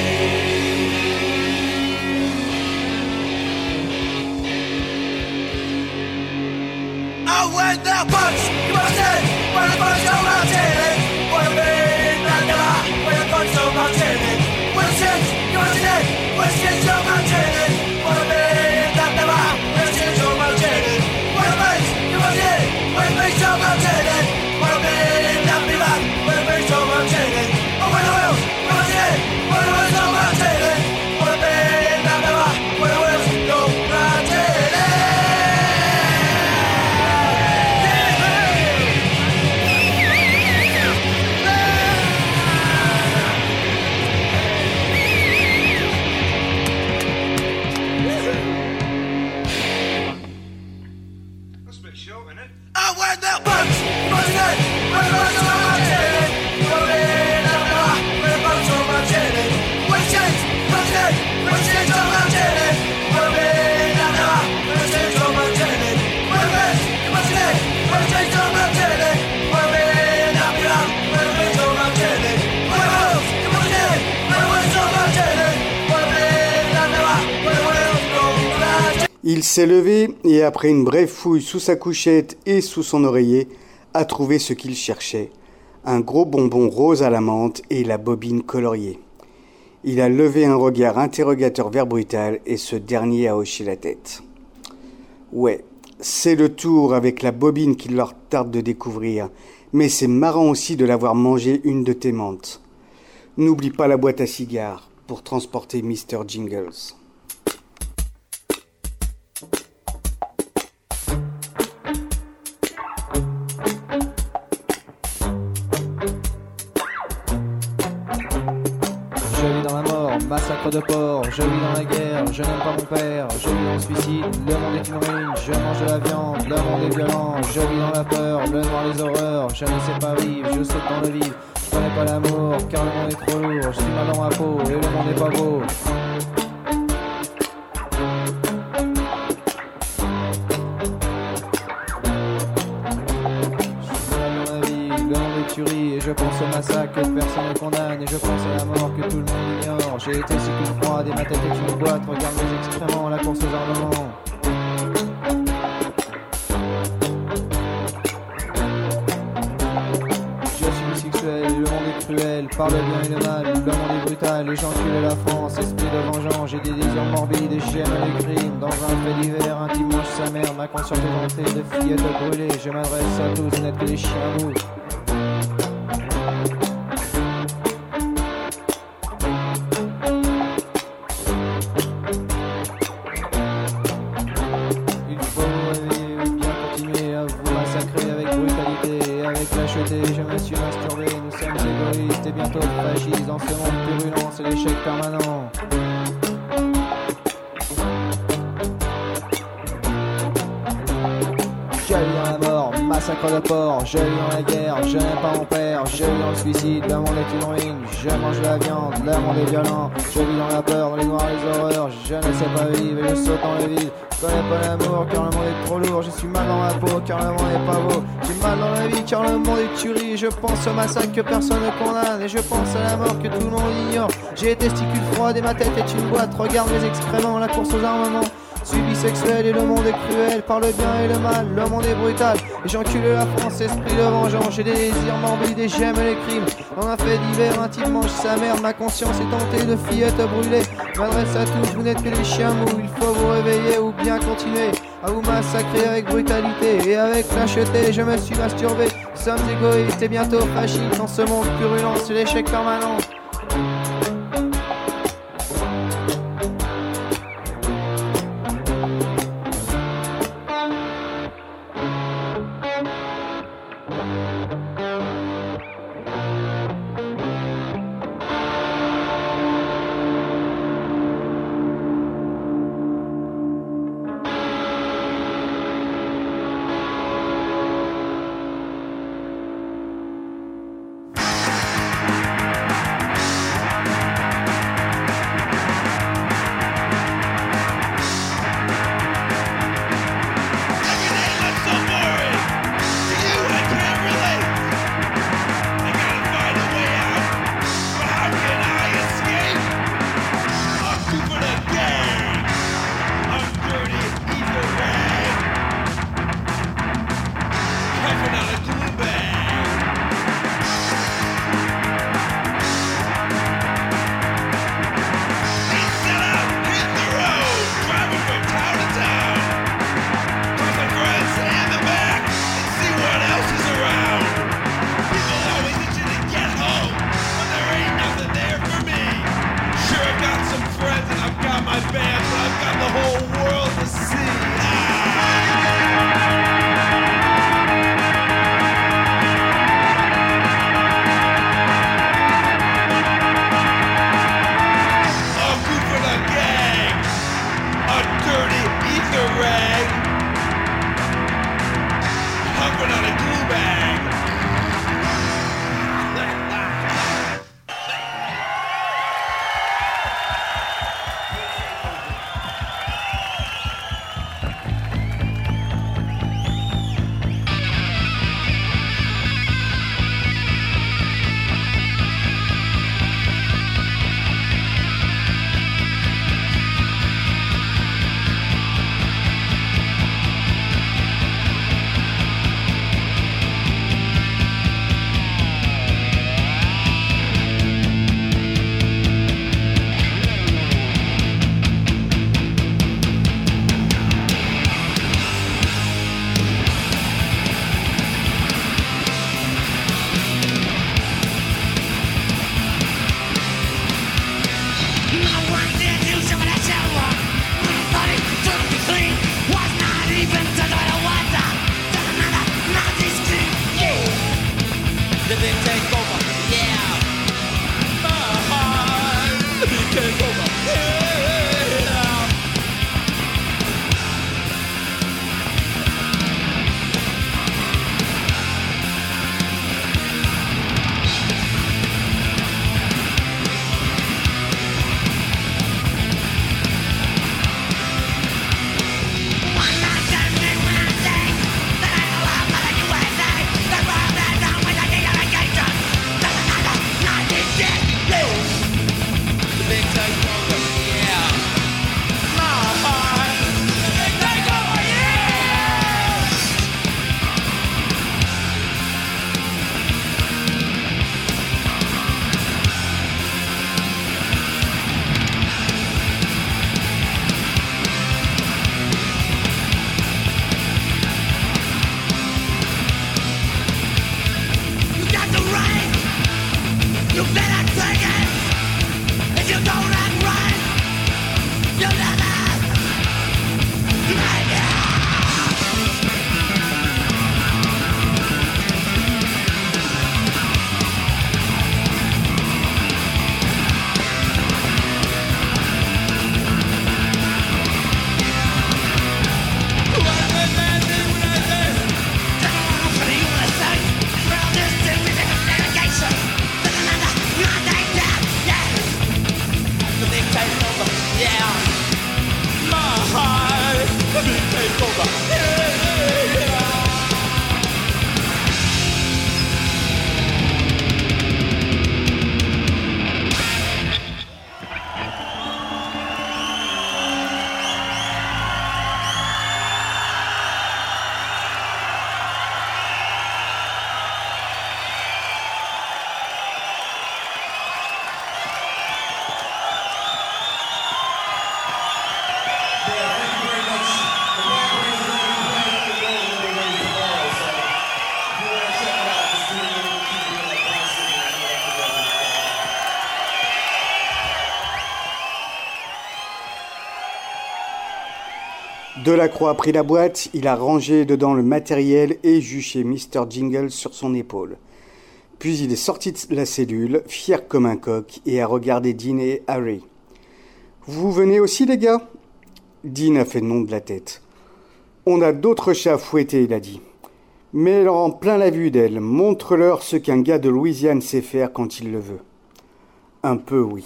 Oh, when the bugs go marching, when the bugs go marching, wanna be in that number. When the bugs go marching, when the shins go marching, when the shins go marching, wanna be in that number. When the shins go marching, when the pigs go marching, when the pigs go marching, wanna be in that number. When the pigs go marching, oh when the wheels go marching, when the wheels go marching, wanna be in that number. When the wheels go marching. Oh, when the bugs marching in, when the bugs go marching in, wanna be in that number. When the bugs go marching in, when the shins marching in, when the shins go marching in, wanna be in that number. When the shins go marching in, when the pigs go marching in, when the shins go marching in, wanna be in that number. When the pigs go marching in, when the wheels go marching in, when the wheels go marching in, wanna be in that number. When the wheels go marching in. Il s'est levé et après une brève fouille sous sa couchette et sous son oreiller, a trouvé ce qu'il cherchait, un gros bonbon rose à la menthe et la bobine coloriée. Il a levé un regard interrogateur vers Brutal et ce dernier a hoché la tête. Ouais, c'est le tour avec la bobine qu'il leur tarde de découvrir, mais c'est marrant aussi de l'avoir mangé une de tes menthes. N'oublie pas la boîte à cigares pour transporter mister Jingles. Massacre de porc, je vis dans la guerre, je n'aime pas mon père, je vis dans le suicide, le monde est une ruine, je mange de la viande, le monde est violent, je vis dans la peur, le noir les horreurs, je ne sais pas vivre, je saute dans le vide, je connais pas l'amour, car le monde est trop lourd, je suis mal dans ma peau, et le monde est pas beau. Et je pense au massacre que personne ne condamne. Et je pense à la mort que tout le monde ignore. J'ai été si coup froide et ma tête est une boîte. Regarde mes excréments, la course aux armements. Je suis bisexuel et le monde est cruel. Par le bien et le mal, le monde est brutal. Et j'encule la France, esprit de vengeance. J'ai des désirs morbides et j'aime les crimes. Dans un fait d'hiver, un dimanche sa mère. Ma conscience est hantée de fillettes brûlées. Je m'adresse à tous, n'êtes que des chiens mous. Je me suis masturbé, nous sommes égoïstes et bientôt fascistes. Dans ce monde purulent, c'est l'échec permanent. Je vis dans la mort, massacre de porc. Je vis dans la guerre, je n'aime pas mon père. Je vis dans le suicide, le monde est une ruine. Je mange de la viande, le monde est violent. Je vis dans la peur, dans les noirs, les horreurs. Je ne sais pas vivre et je saute dans le vide. Je connais pas l'amour car le monde est trop lourd. Je suis mal dans ma peau car le monde est pas beau. J'ai mal dans la vie car le monde est tuerie. Je pense au massacre que personne ne condamne. Et je pense à la mort que tout le monde ignore. J'ai des testicules froides et ma tête est une boîte. Regarde mes excréments, la course aux armements. Je suis bisexuel et le monde est cruel. Par le bien et le mal, le monde est brutal. Et j'encule la France, esprit de vengeance. J'ai des désirs morbides et j'aime les crimes. Dans un fait d'hiver, un type mange sa mère. Ma conscience est tentée de fillettes brûlées. Je m'adresse à tous, vous n'êtes que des chiens mous. Il faut vous réveiller ou bien continuer à vous massacrer avec brutalité et avec lâcheté. Je me suis masturbé Nous sommes égoïstes et bientôt fascistes dans ce monde purulent, c'est l'échec permanent. Big time. Delacroix a pris la boîte, il a rangé dedans le matériel et juché mister Jingle sur son épaule. Puis il est sorti de la cellule, fier comme un coq, et a regardé Dean et Harry. « Vous venez aussi, les gars ?» Dean a fait non de la tête. « On a d'autres chats à fouetter, il a dit. Mets-leur en plein la vue d'elle, montre-leur ce qu'un gars de Louisiane sait faire quand il le veut. » Un peu, oui.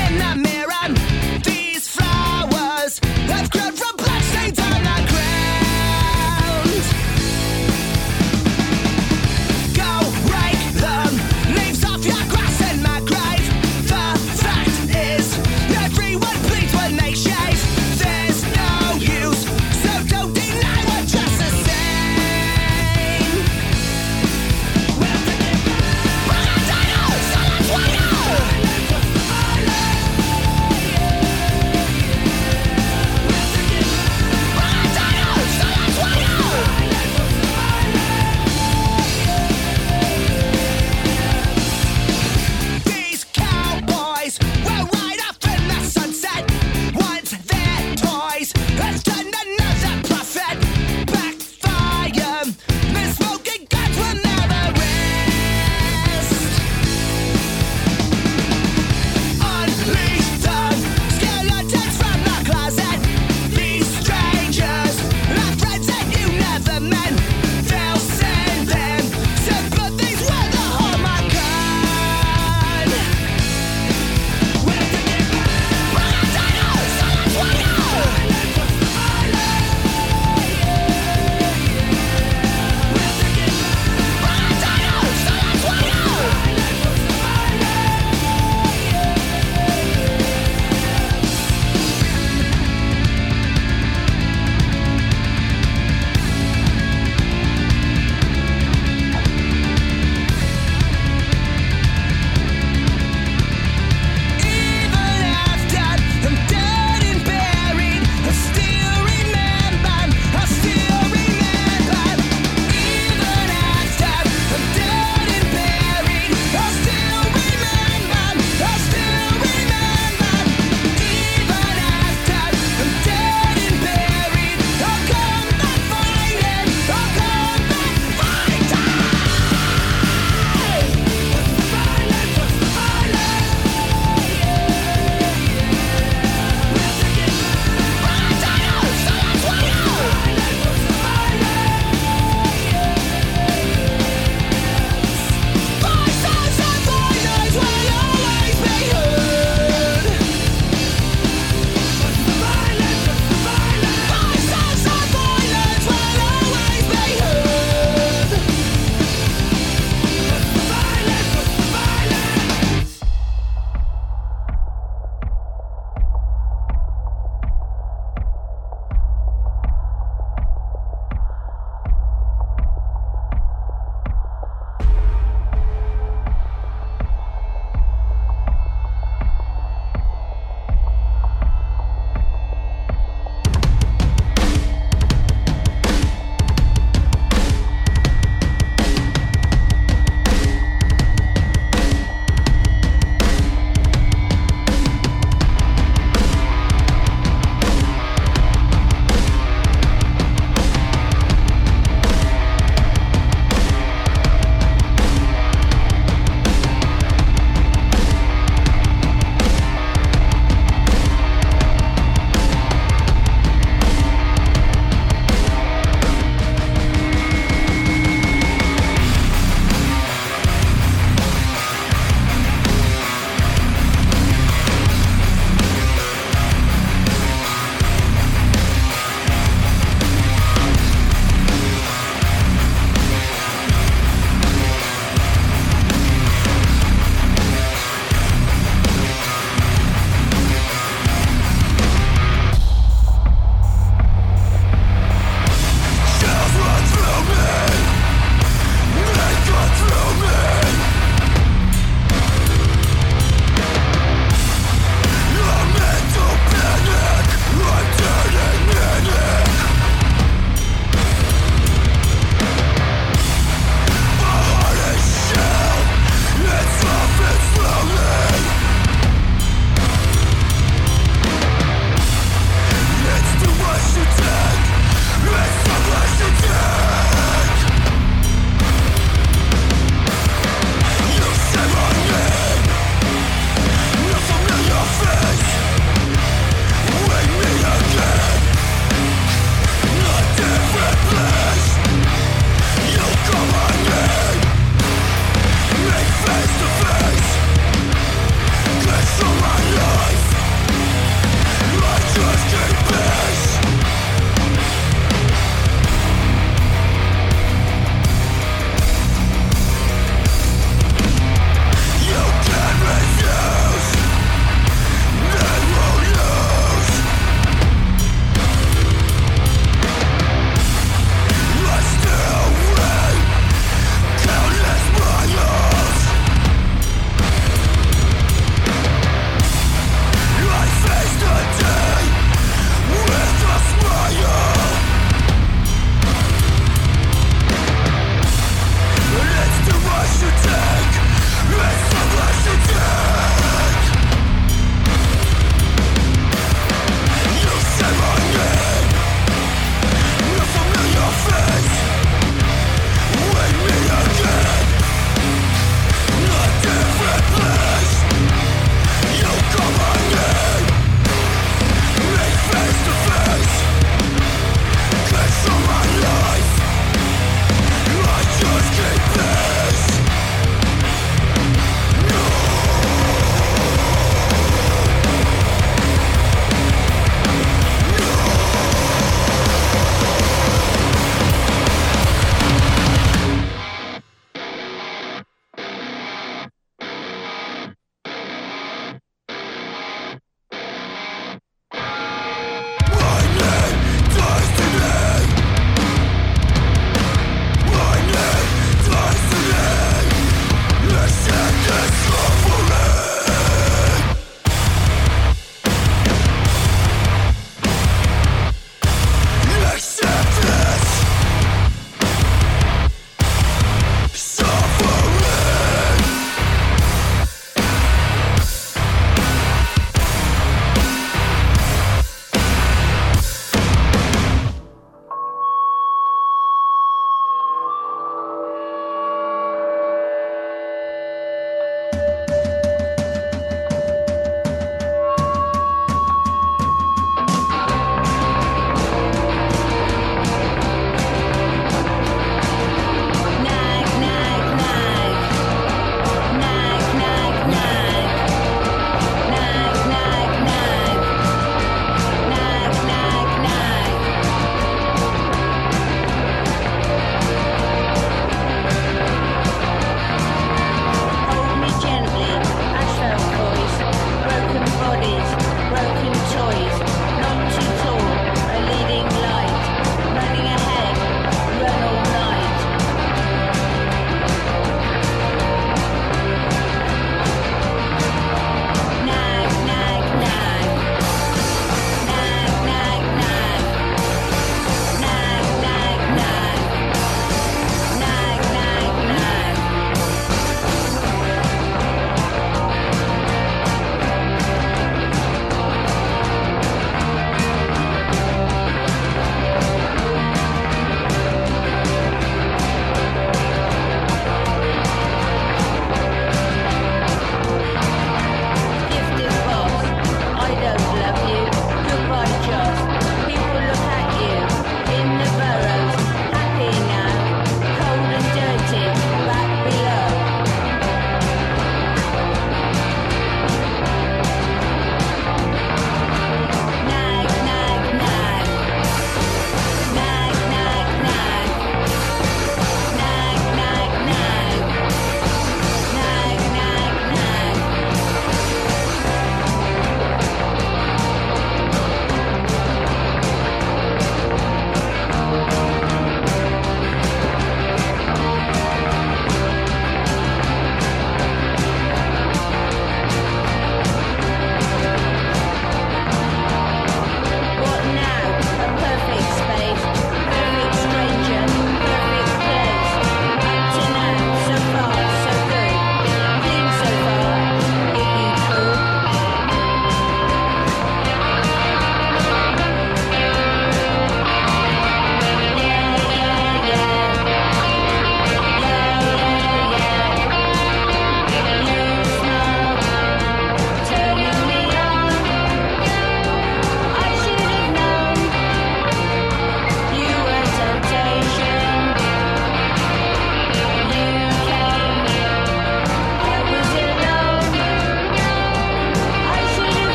These flowers have grown from bloodstains on the ground.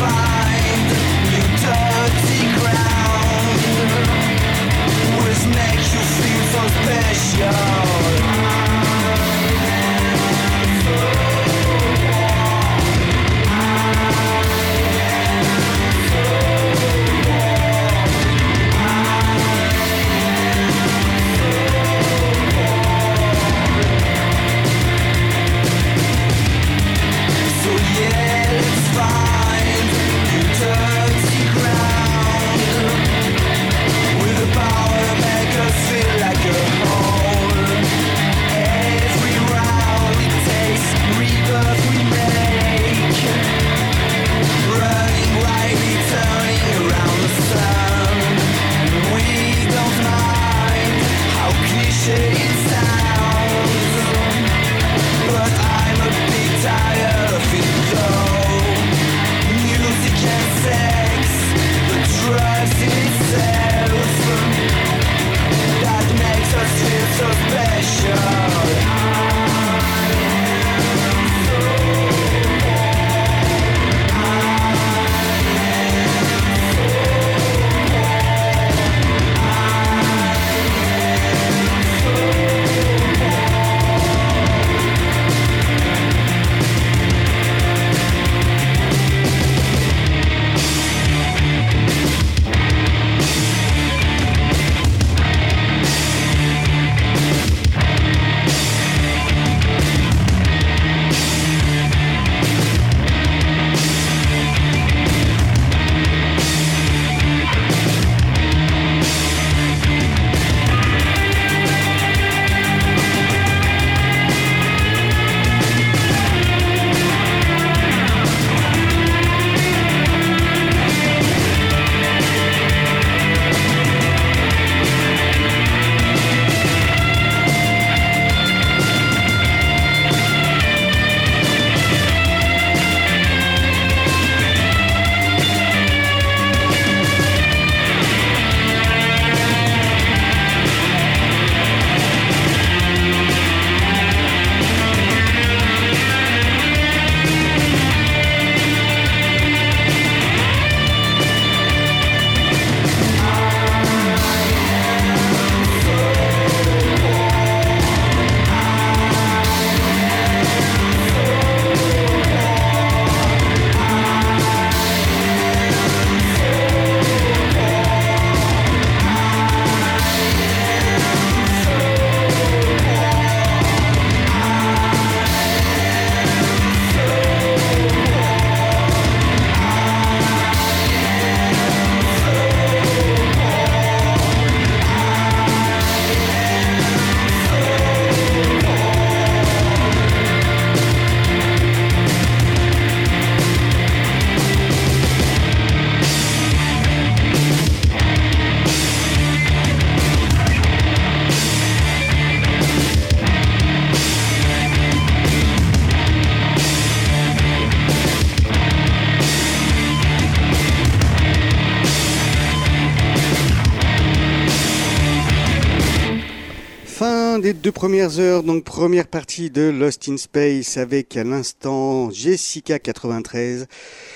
fin des deux premières heures, donc première partie de Lost in Space avec à l'instant Jessica quatre-vingt-treize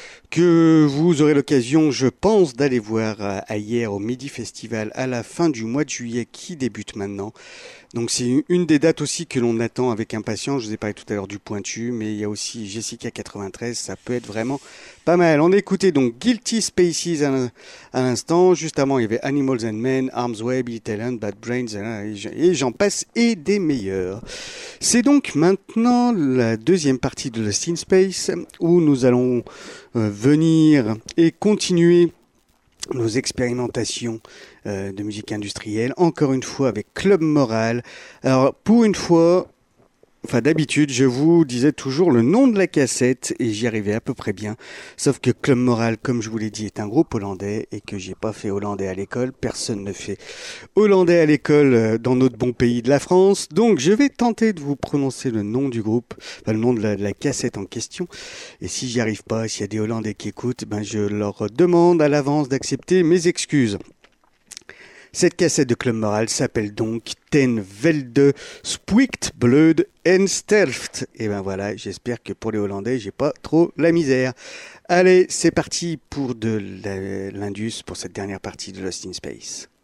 que vous aurez l'occasion, je pense, d'aller voir à hier au Midi Festival à la fin du mois de juillet qui débute maintenant. Donc c'est une des dates aussi que l'on attend avec impatience. Je vous ai parlé tout à l'heure du Pointu, mais il y a aussi Jessica quatre-vingt-treize, ça peut être vraiment pas mal. On écoutait donc Guilty Spaces à l'instant. Juste avant, il y avait Animals and Men, Arms Way, Billy Talent, Bad Brains, et j'en passe, et des meilleurs. C'est donc maintenant la deuxième partie de Lost in Space, où nous allons euh, venir et continuer nos expérimentations euh, de musique industrielle, encore une fois avec Club Moral. Alors pour une fois, enfin d'habitude, je vous disais toujours le nom de la cassette et j'y arrivais à peu près bien. Sauf que Club Moral, comme je vous l'ai dit, est un groupe hollandais et que j'ai pas fait hollandais à l'école. Personne ne fait hollandais à l'école dans notre bon pays de la France. Donc je vais tenter de vous prononcer le nom du groupe, enfin le nom de la, de la cassette en question. Et si j'y arrive pas, s'il y a des Hollandais qui écoutent, ben je leur demande à l'avance d'accepter mes excuses. Cette cassette de Club Moral s'appelle donc Ten Velde Spuikt Blood en Sterft. Et ben voilà, j'espère que pour les Hollandais, j'ai pas trop la misère. Allez, c'est parti pour de l'Indus pour cette dernière partie de Lost in Space.